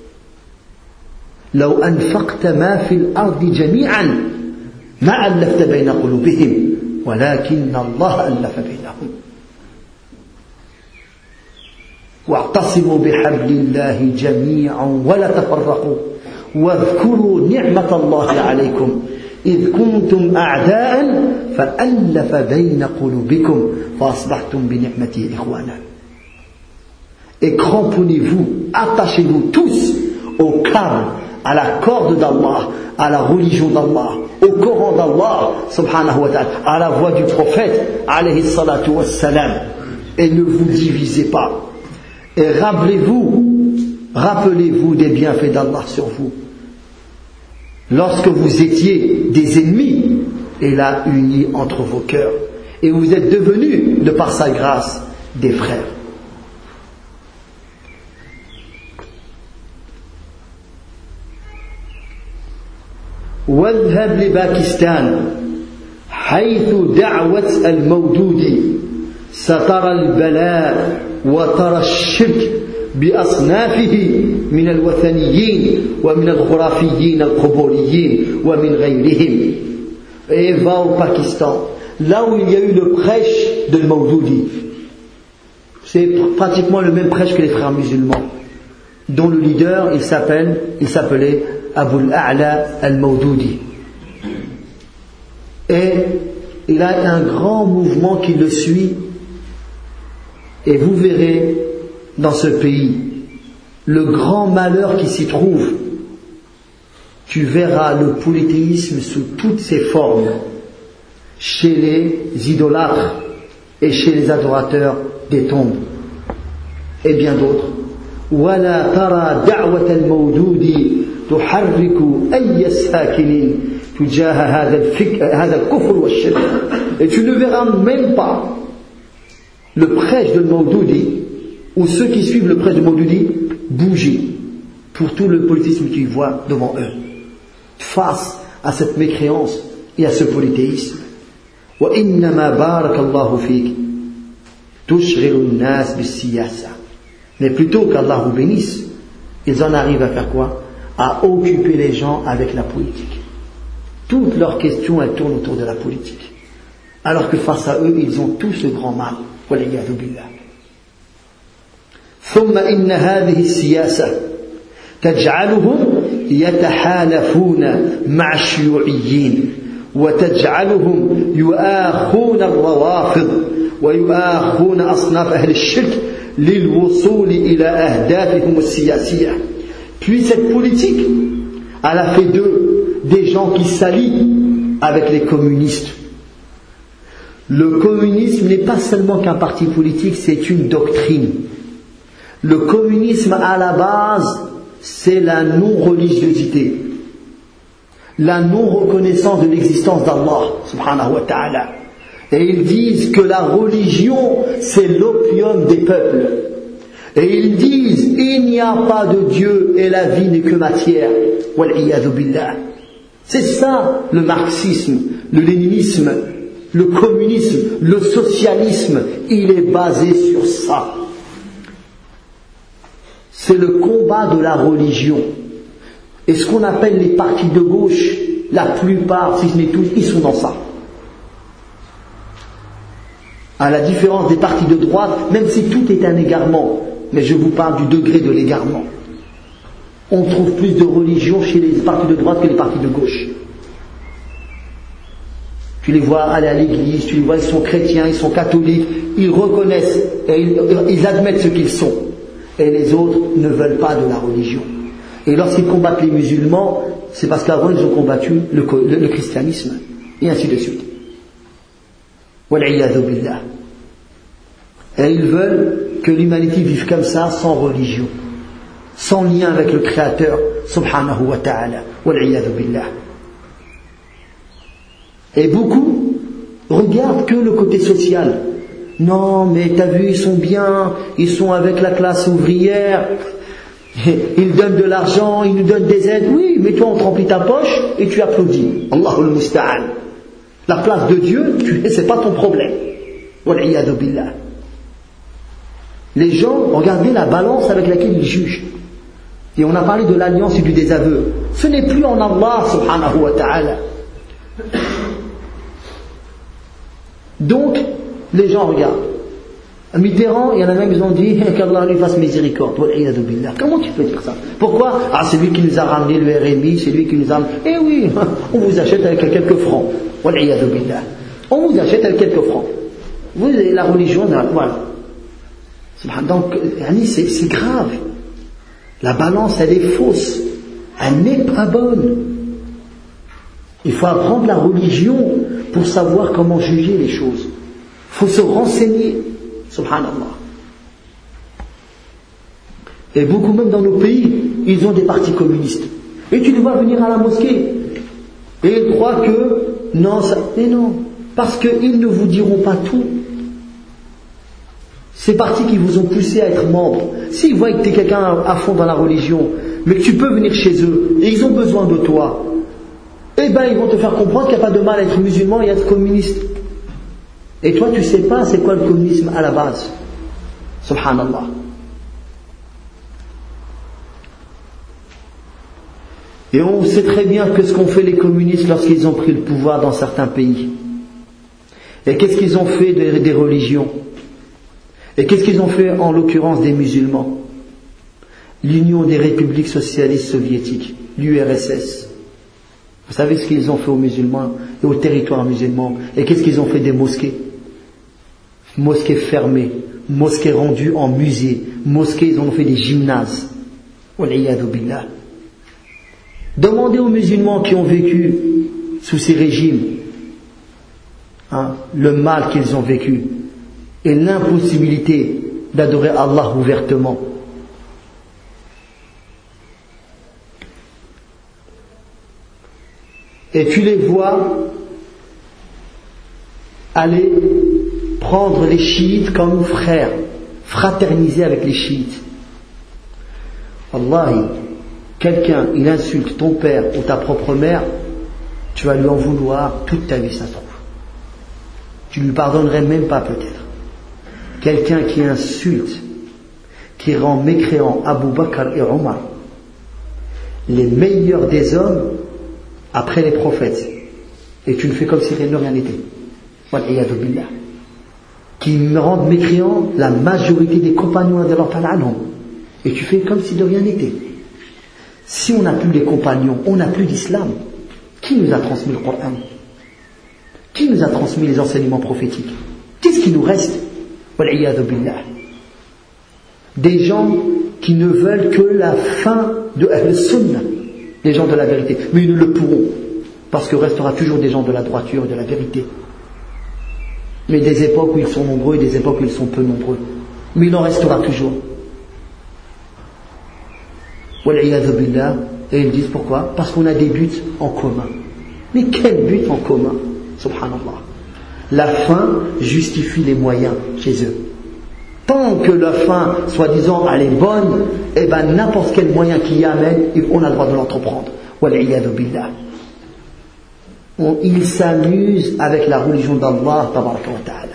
لو أنفقت ما في الأرض جميعا ما ألفت بين قلوبهم ولكن الله ألف بينهم واعتصموا بحبل الله جميعا ولا تفرقوا واذكروا نعمة الله عليكم إذ كنتم أعداء فألف بين قلوبكم فأصبحتم بنعمته إخوانا. Et cramponnez-vous, attachez-vous tous au câble, à la corde d'Allah, à la religion d'Allah, au Coran d'Allah, subhanahu wa ta'ala, à la voix du prophète, alayhi salatu wassalam. Et ne vous divisez pas. Et rappelez-vous des bienfaits d'Allah sur vous. Lorsque vous étiez des ennemis, il a uni entre vos cœurs. Et vous êtes devenus, de par sa grâce, des frères. واذهب لباكستان حيث دعوة المودودي سترى البلاء وترى الشرك بأصنافه من الوثنيين ومن الخرافيين القبوريين ومن غيرهم. Et va au Pakistan, là où il y a eu le prêche de Mawdoudi. C'est pratiquement le même prêche que les frères musulmans, dont le leader il s'appelait Abul A'la al-Mawdoudi. Et il a un grand mouvement qui le suit, et vous verrez dans ce pays le grand malheur qui s'y trouve. Tu verras le polythéisme sous toutes ses formes chez les idolâtres et chez les adorateurs des tombes et bien d'autres. ولا ترى دعوة المودود تحرك أي ساكن تجاه هذا الكفر والشرك. Et tu ne verras même pas le prêche de Mawdoudi ou ceux qui suivent le prêche de Mawdoudi bouger pour tout le politisme qu'ils voient devant eux face à cette mécréance et à ce polythéisme. وإنما بارك الله فيك تشغل الناس بالسياسة. Mais plutôt qu'Allah vous bénisse, ils en arrivent à faire quoi? À occuper les gens avec la politique. Toutes leurs questions, elles tournent autour de la politique. Alors que face à eux, ils ont tout ce grand mal. والعياذ بالله. ثم إن هذه السياسة تجعلهم يتحالفون مع الشيوعيين وتجعلهم يؤاخون الروافض ويؤاخون أصناف أهل الشرك للوصول إلى أهدافهم السياسية. Puis cette politique, elle a fait d'eux des gens qui s'allient avec les communistes. Le communisme n'est pas seulement qu'un parti politique, c'est une doctrine. Le communisme à la base, c'est la non-religiosité, la non-reconnaissance de l'existence d'Allah subhanahu wa ta'ala. Et ils disent que la religion, c'est l'opium des peuples. Et ils disent, il n'y a pas de Dieu et la vie n'est que matière. Wal-iyadhu billah. C'est ça le marxisme, le léninisme, le communisme, le socialisme, il est basé sur ça. C'est le combat de la religion. Et ce qu'on appelle les partis de gauche, la plupart, si ce n'est tous, ils sont dans ça. À la différence des partis de droite, même si tout est un égarement, mais je vous parle du degré de l'égarement. On trouve plus de religion chez les partis de droite que les partis de gauche. Tu les vois aller à l'église, tu les vois, ils sont chrétiens, ils sont catholiques, ils reconnaissent et ils admettent ce qu'ils sont. Et les autres ne veulent pas de la religion. Et lorsqu'ils combattent les musulmans, c'est parce qu'avant ils ont combattu le christianisme, et ainsi de suite. Wal-iyadhu billah. Et ils veulent que l'humanité vive comme ça, sans religion, sans lien avec le Créateur, subhanahu wa ta'ala. Wal-iyadhu billah. Et beaucoup regardent que le côté social. Non, mais t'as vu, ils sont bien, ils sont avec la classe ouvrière, ils donnent de l'argent, ils nous donnent des aides. Oui, mais toi on te remplit ta poche et tu applaudis. Allahul musta'an. La place de Dieu, c'est pas ton problème. Wal-iyadhu billah. Les gens, regardez la balance avec laquelle ils jugent. Et on a parlé de l'alliance et du désaveu. Ce n'est plus en Allah subhanahu wa ta'ala. Donc, les gens regardent. Mitterrand, il y en a même qui ont dit qu'Allah lui fasse miséricorde. Comment tu peux dire ça? Pourquoi? Ah, c'est lui qui nous a ramené le RMI, c'est lui qui nous a... Eh oui, on vous achète avec quelques francs. On vous achète avec quelques francs. Vous avez la religion, voilà. Donc, c'est grave. La balance, elle est fausse. Elle n'est pas bonne. Il faut apprendre la religion pour savoir comment juger les choses. Il faut se renseigner. Subhanallah. Et beaucoup même dans nos pays, ils ont des partis communistes. Et tu les vois venir à la mosquée. Et ils croient que non, ça. Mais non, parce qu'ils ne vous diront pas tout. Ces partis qui vous ont poussé à être membre, s'ils voient que tu es quelqu'un à fond dans la religion, mais que tu peux venir chez eux, et ils ont besoin de toi, eh bien ils vont te faire comprendre qu'il n'y a pas de mal à être musulman et à être communiste. Et toi tu ne sais pas c'est quoi le communisme à la base. Subhanallah. Et on sait très bien que ce qu'ont fait les communistes lorsqu'ils ont pris le pouvoir dans certains pays. Et qu'est-ce qu'ils ont fait des religions? Et qu'est-ce qu'ils ont fait en l'occurrence des musulmans? L'Union des républiques socialistes soviétiques, l'URSS. Vous savez ce qu'ils ont fait aux musulmans et aux territoires musulmans? Et qu'est-ce qu'ils ont fait des mosquées? Mosquées fermées, mosquées rendues en musées, mosquées, ils ont fait des gymnases. Wal'iyadu billah. Demandez aux musulmans qui ont vécu sous ces régimes le mal qu'ils ont vécu et l'impossibilité d'adorer Allah ouvertement. Et tu les vois aller prendre les chiites comme frères, fraterniser avec les chiites. Wallahi, quelqu'un, il insulte ton père ou ta propre mère, tu vas lui en vouloir toute ta vie, ça se trouve. Tu lui pardonnerais même pas peut-être. Quelqu'un qui insulte, qui rend mécréant Abu Bakr et Omar, les meilleurs des hommes après les prophètes, et tu le fais comme si de rien n'était. Wal'iyadu billah. Qui me rendent mécréant la majorité des compagnons de leur tal'anhum, et tu fais comme si de rien n'était. Si on n'a plus les compagnons, on n'a plus d'islam. Qui nous a transmis le Coran? Qui nous a transmis les enseignements prophétiques? Qu'est-ce qui nous reste? Wal'iyadu billah. Des gens qui ne veulent que la fin de Ahl-Sunnah, les gens de la vérité. Mais ils ne le pourront, parce qu'il restera toujours des gens de la droiture et de la vérité. Mais des époques où ils sont nombreux et des époques où ils sont peu nombreux. Mais il en restera toujours. Wal'iyadu billah. Et ils disent pourquoi? Parce qu'on a des buts en commun. Mais quel but en commun? Subhanallah. La fin justifie les moyens chez eux. Tant que la fin, soi-disant, elle est bonne, eh ben n'importe quel moyen qui y amène, on a le droit de l'entreprendre. Wal'iyadu billah. Ils s'amusent avec la religion d'Allah, tabaraka wa ta'ala.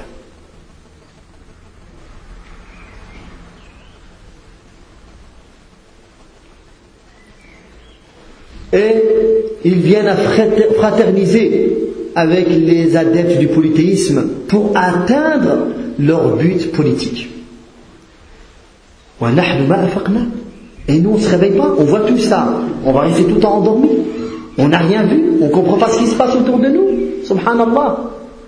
Et ils viennent à fraterniser avec les adeptes du polythéisme pour atteindre leur but politique. Et nous on ne se réveille pas, on voit tout ça, on va rester tout le temps endormi, on n'a rien vu, on ne comprend pas ce qui se passe autour de nous. Subhanallah.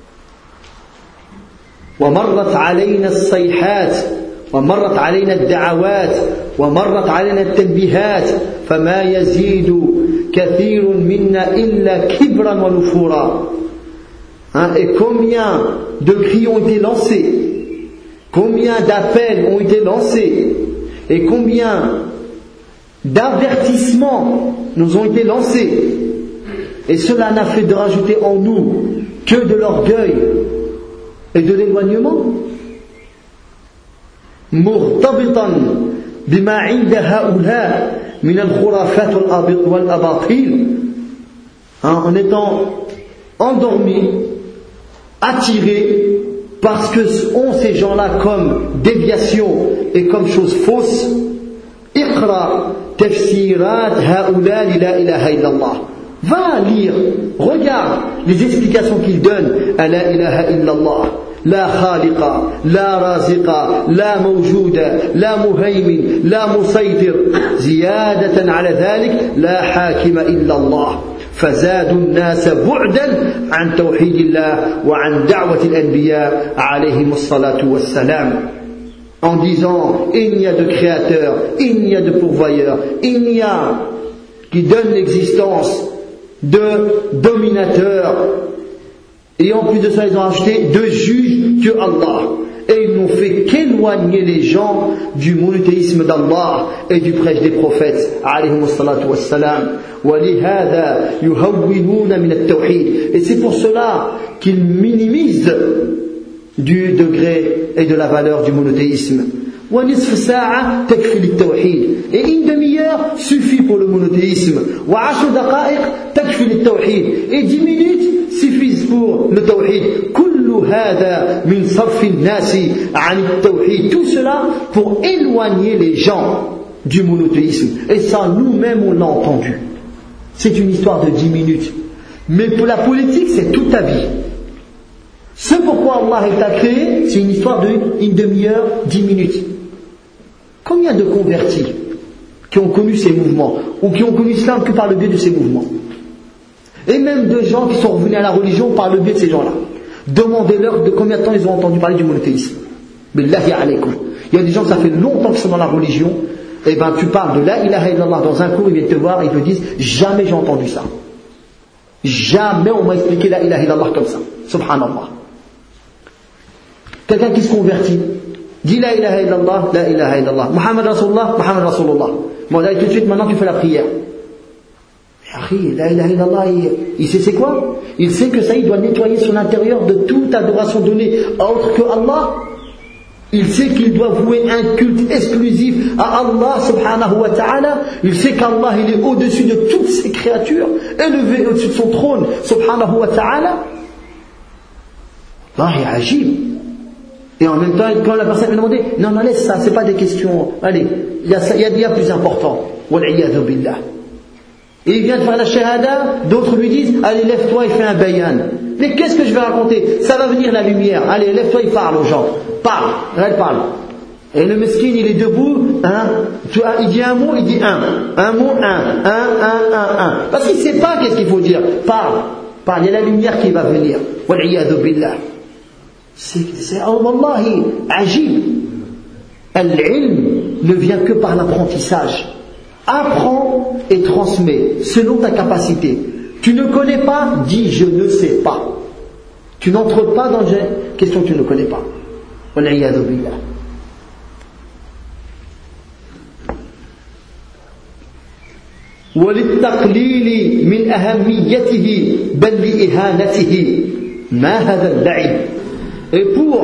ومرت علينا الصيحات ومرت علينا الدعوات ومرت علينا التنبيهات فما يزيد كثير منا إلا كبرا ونفورا. Et combien de cris ont été lancés, combien d'appels ont été lancés, et combien d'avertissements nous ont été lancés, et cela n'a fait de rajouter en nous que de l'orgueil et de l'éloignement. مرتبطا بما عند هؤلاء من الخرافات والأباطيل, en étant endormi, attiré parce que ont ces gens-là comme déviation et comme chose fausse. Iqra tafsirat haoula la ilaha illallah. Va lire, regarde les explications qu'ils donnent à la ilaha illallah. لا خالق لا رازق لا موجود لا مهيمن لا مسيطر زيادة على ذلك لا حاكم إلا الله فزادوا الناس بعدا عن توحيد الله وعن دعوة الأنبياء عليهم الصلاة والسلام. En disant il n'y a de créateur, il n'y a de pourvoyeur, il n'y a qui donne l'existence de dominateur. Et en plus de ça, ils ont rajouté de juges que Allah. Et ils n'ont fait qu'éloigner les gens du monothéisme d'Allah et du prêche des prophètes. Et c'est pour cela qu'ils minimisent du degré et de la valeur du monothéisme. Et une demi-heure suffit pour le monothéisme. Et 10 minutes suffisent pour le tawhid. Tout cela pour éloigner les gens du monothéisme. Et ça, nous-mêmes, on l'a entendu. c'est une histoire de 10 minutes. Mais pour la politique, c'est toute ta vie. Ce pourquoi Allah t'a créé, c'est une histoire d'une demi-heure, 10 minutes. Combien de convertis qui ont connu ces mouvements, ou qui ont connu l'islam que par le biais de ces mouvements? Et même de gens qui sont revenus à la religion par le biais de ces gens-là. Demandez-leur de combien de temps ils ont entendu parler du monothéisme. Billahi alaykum. Il y a des gens, ça fait longtemps qu'ils sont dans la religion, et ben tu parles de la ilaha illallah dans un cours, ils viennent te voir et ils te disent jamais j'ai entendu ça. Jamais on m'a expliqué la ilaha illallah comme ça. Subhanallah. Quelqu'un qui se convertit, dit la ilaha illallah, la ilaha illallah. Muhammad Rasulullah, Muhammad Rasulullah. Bon, là, tout de suite, maintenant tu fais la prière. La ilaha illallah, il sait c'est quoi? Il sait que ça, il doit nettoyer son intérieur de toute adoration donnée autre que Allah. Il sait qu'il doit vouer un culte exclusif à Allah subhanahu wa ta'ala. Il sait qu'Allah il est au-dessus de toutes ses créatures, élevé au-dessus de son trône subhanahu wa ta'ala. Allah est agile. Et en même temps, quand la personne lui demande, non, laisse ça, c'est pas des questions. Allez, il y a plus important. Wal'iyadhu billah. Et il vient de faire la shahada, d'autres lui disent, allez, lève-toi et fais un bayan. Mais qu'est-ce que je vais raconter? Ça va venir la lumière. Allez, lève-toi et parle aux gens. Parle, elle parle. Et le mesquin, il est debout, il dit un mot, il dit un mot, un. Parce qu'il ne sait pas qu'est-ce qu'il faut dire. Parle, il y a la lumière qui va venir. Wal'iyadhu billah. C'est Wallahi, ajib. Al-ilm ne vient que par l'apprentissage. Apprends et transmets selon ta capacité. Tu ne connais pas, dis je ne sais pas. Tu n'entres pas dans une question que tu ne connais pas. Wal'iyadhu billah. وللتقليل من أهميته بل لإهانته ما هذا اللعب. Et pour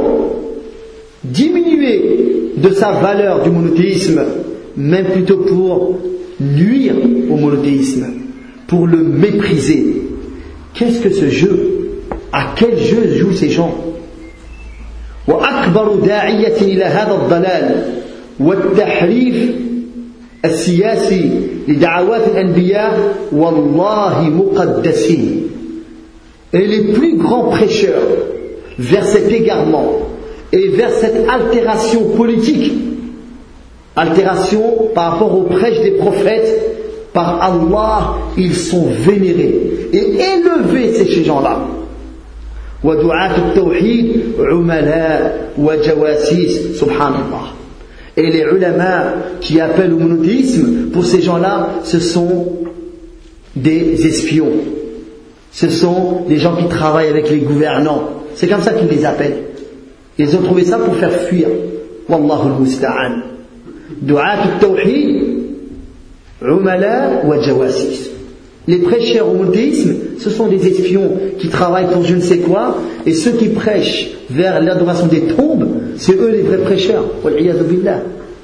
diminuer de sa valeur du monothéisme, même plutôt pour nuire au monothéisme, pour le mépriser. Qu'est-ce que ce jeu? À quel jeu jouent ces gens? وأكبر داعية إلى هذا الضلال والتحريف السياسي لدعوات الأنبياء والله مقدسين. Et les plus grands prêcheurs vers cet égarement et vers cette altération politique, altération par rapport aux prêches des prophètes, par Allah, ils sont vénérés et élevés, ces gens-là. وَدُعَاةُ التَّوْحِيدِ عُمَلَاء وَجَوَاسِيسِ subhanallah. Et les ulama qui appellent au monothéisme, pour ces gens-là, ce sont des espions. Ce sont des gens qui travaillent avec les gouvernants. C'est comme ça qu'ils les appellent. Ils ont trouvé ça pour faire fuir. Wallahu al-musta'an. Du'at al-tawhid, umala wa jawasis. Les prêcheurs au monothéisme, ce sont des espions qui travaillent pour je ne sais quoi, et ceux qui prêchent vers l'adoration des tombes, c'est eux les vrais prêcheurs. Wal'iyadhu billah.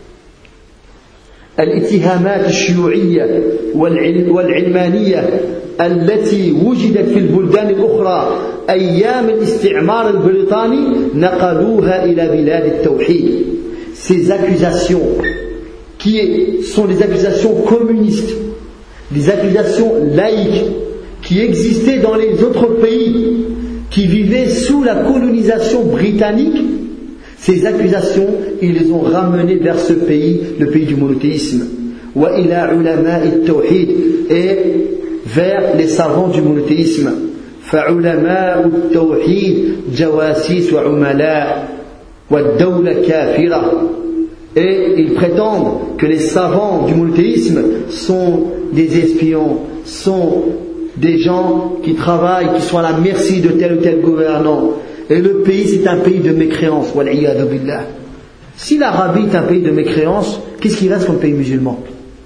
الاتهامات الشيوعية والعلمانية التي وجدت في البلدان الأخرى أيام الاستعمار البريطاني نقلوها إلى بلاد التوحيد. Ces accusations qui sont des accusations communistes, des accusations laïques qui existaient dans les autres pays qui vivaient sous la colonisation britannique, ces accusations, ils les ont ramenées vers ce pays, le pays du monothéisme. Wa ila ulama'i at-tawhid, et vers les savants du monothéisme. Fa ulama'u at-tawhid jawasis wa umala wa ad-dawla kafira. Et ils prétendent que les savants du monothéisme sont des espions, sont des gens qui travaillent, qui sont à la merci de tel ou tel gouvernant. Et le pays, c'est un pays de mécréance. Wal'iyadhu billah. Si l'Arabie est un pays de mécréance, qu'est-ce qui reste comme pays musulman?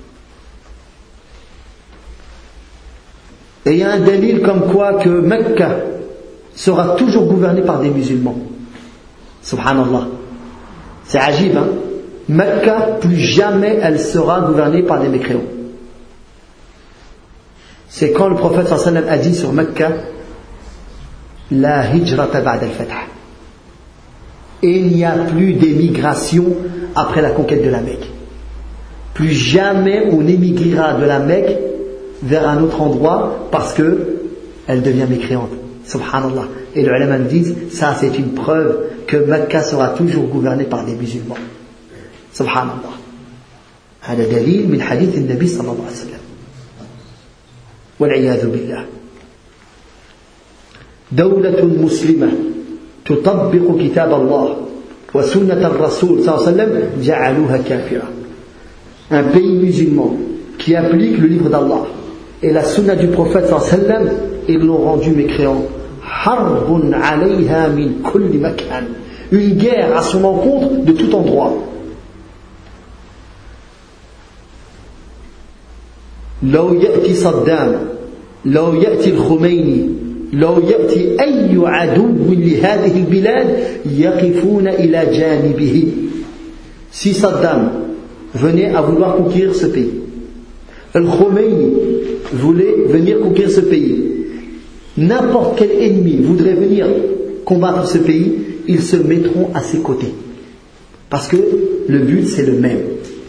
Et il y a un dalil comme quoi que Mecca sera toujours gouverné par des musulmans. Subhanallah. C'est ajib, hein? Mecca, plus jamais elle sera gouvernée par des mécréants. C'est quand le prophète sallallahu alayhi wa sallam a dit sur Mecca, la hijrata ba'da al-fath. Et il n'y a plus d'émigration après la conquête de la Mecque. Plus jamais on émigrera de la Mecque vers un autre endroit parce qu'elle devient mécréante. Subhanallah. Et les ulama nous disent, ça c'est une preuve que Mecca sera toujours gouvernée par des musulmans. Subhanallah. هذا دليل من حديث النبي صلى الله عليه وسلم. والعياذ بالله. دولة مسلمة تطبق كتاب الله وسنة الرسول صلى الله عليه وسلم جعلوها كافرة. Un pays musulman qui applique le livre d'Allah et la sunna du prophète صلى الله عليه وسلم, ils l'ont rendu mécréant. حرب عليها من كل مكان. Une guerre à son encontre de tout endroit. لو يأتي صدام لو يأتي الخميني لو يأتي أي عدو لهذه البلاد يقفون إلى جانبه. Si Saddam venait à vouloir conquérir ce pays, le Khomeini voulait venir conquérir ce pays, n'importe quel ennemi voudrait venir combattre ce pays, ils se mettront à ses côtés. Parce que le but c'est le même.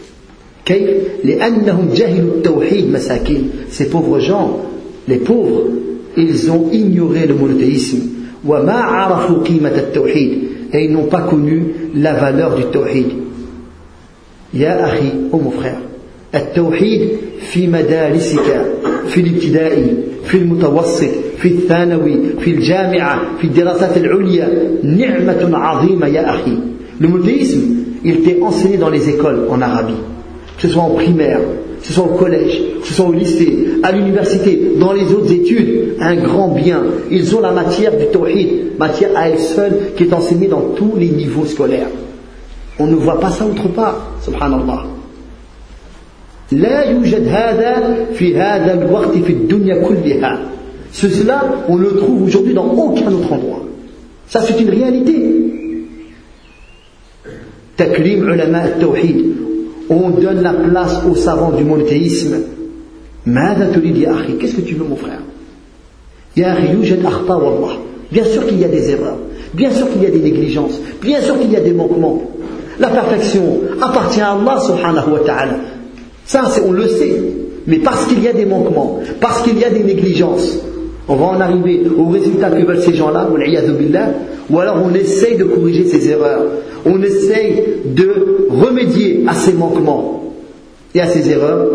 لأنهم جهلوا التوحيد مساكين. Ces pauvres gens, les pauvres, ils ont ignoré le monothéisme. وما عرفوا قيمة التوحيد. Et ils n'ont pas connu la valeur du tawhid. يا أخي ô mon frère, التوحيد في مدارسك في الابتدائي في المتوسط في الثانوي في الجامعة في الدراسات العليا نعمة عظيمة يا أخي. Le monothéisme, il était enseigné dans les écoles en Arabie. Que ce soit en primaire, que ce soit au collège, que ce soit au lycée, à l'université, dans les autres études, un grand bien. Ils ont la matière du tawhid, matière à elle seule, qui est enseignée dans tous les niveaux scolaires. On ne voit pas ça autre part, subhanallah. لا يوجد هذا في هذا الوقت في الدنيا كلها. Cela, on le trouve aujourd'hui dans aucun autre endroit. Ça, c'est une réalité. تكريم علماء التوحيد. On donne la place aux savants du monothéisme. ماذا تريد يا أخي? Qu'est-ce que tu veux mon frère? يا أخي يوجد أخطاء والله. Bien sûr qu'il y a des erreurs, bien sûr qu'il y a des négligences, bien sûr qu'il y a des manquements. La perfection appartient à Allah subhanahu wa ta'ala. Ça on le sait. Mais parce qu'il y a des manquements, parce qu'il y a des négligences, on va en arriver au résultat que veulent ces gens-là, ou alors on essaye de corriger ces erreurs, on essaye de remédier à ces manquements et à ces erreurs.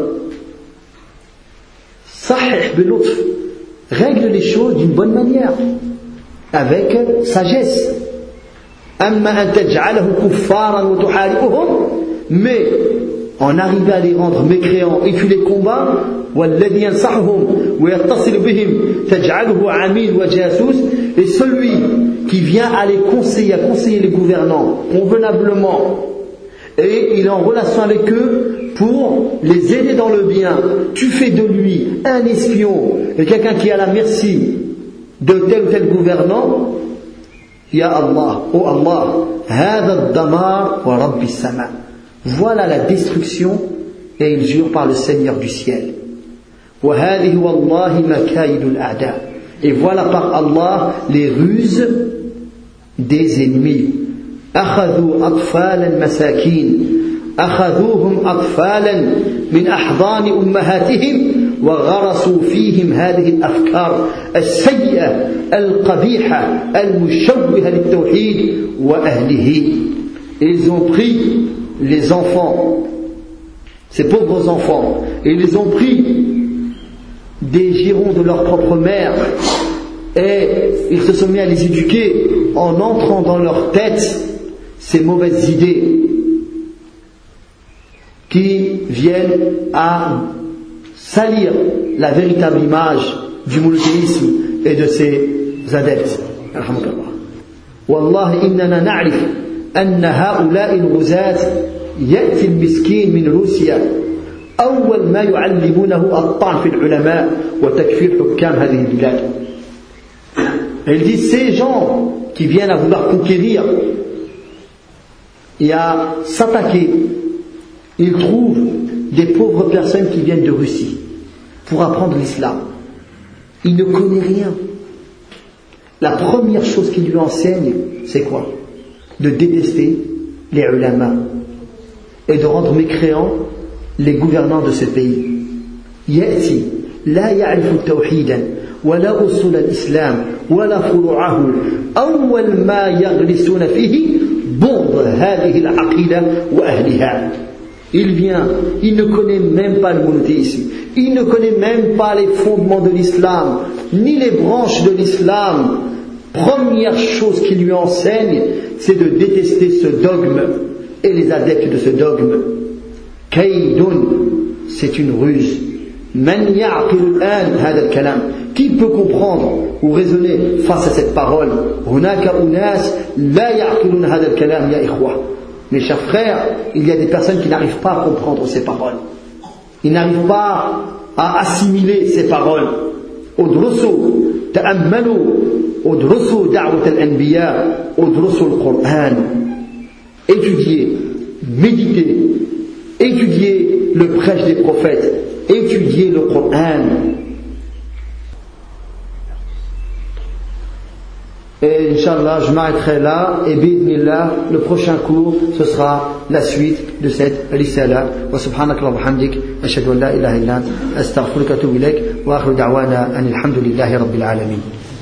Sahih bil-lutf, règle les choses d'une bonne manière, avec sagesse. Amma an taj'alahu kuffaran wa tuharibuhum, mais en arriver à les rendre mécréants et tu les combats, والذي ينصحهم ويتصل بهم تجعله عميل وجاسوس, et celui qui vient à les conseiller, à conseiller les gouvernants convenablement, et il est en relation avec eux pour les aider dans le bien, tu fais de lui un espion et quelqu'un qui est à la merci de tel ou tel gouvernant. Ya Allah, oh Allah, هذا الدمار ورب السماء. Voilà la destruction, et il jure par le Seigneur du ciel. وهذه والله مكايد الأعداء. Et voilà par Allah les ruses des ennemis. أخذوا أطفالا مساكين أخذوهم أطفالا من أحضان أمهاتهم وغرسوا فيهم هذه الأفكار السيئة القبيحة المشوهة للتوحيد وأهله. Ils ont pris les enfants, ces pauvres enfants, et ils ont pris des girons de leur propre mère et ils se sont mis à les éduquer en entrant dans leur tête ces mauvaises idées qui viennent à salir la véritable image du monothéisme et de ses adeptes. Wallah innana na'rif anna ha'ula'i al-ghuzat ya'ti al-miskin min Russia أول ما يعلمونه الطعن في العلماء وتكفير حكام هذه البلاد. Elle dit, ces gens qui viennent à vouloir conquérir et à s'attaquer, ils trouvent des pauvres personnes qui viennent de Russie pour apprendre l'islam. Ils ne connaissent rien. La première chose qu'ils lui enseignent, c'est quoi? De détester les ulama et de rendre mécréants les gouvernants de ce pays. يأتي لا يعرف توحيدا ولا أصول الإسلام ولا فروعه أول ما يغرسون فيه بغض هذه العقيدة وأهلها. Il vient, il ne connaît même pas le monothéisme, il ne connaît même pas les fondements de l'islam, ni les branches de l'islam. Première chose qu'il lui enseigne, c'est de détester ce dogme et les adeptes de ce dogme. Kaydun, c'est une ruse. Man ya'qilu al-an hada al-kalam. Qui peut comprendre ou raisonner face à cette parole? Hunaka unas la ya'qilun hada al-kalam ya ikhwa. Mes chers frères, il y a des personnes qui n'arrivent pas à comprendre ces paroles. Ils n'arrivent pas à assimiler ces paroles. Udrusu, ta'ammalu, udrusu da'wat al-anbiya, udrusu al-Qur'an. Étudiez, méditez, étudiez le prêche des prophètes, étudiez le Coran. Et Inch'Allah, je m'arrêterai là, et bidnillah, le prochain cours, ce sera la suite de cette risala. Wa subhanaka wa bihamdik, ashhadu an la ilaha illa anta, astaghfiruka wa atubu ilaik, wa akhiru da'wana anil hamdulillahi rabbil alamin.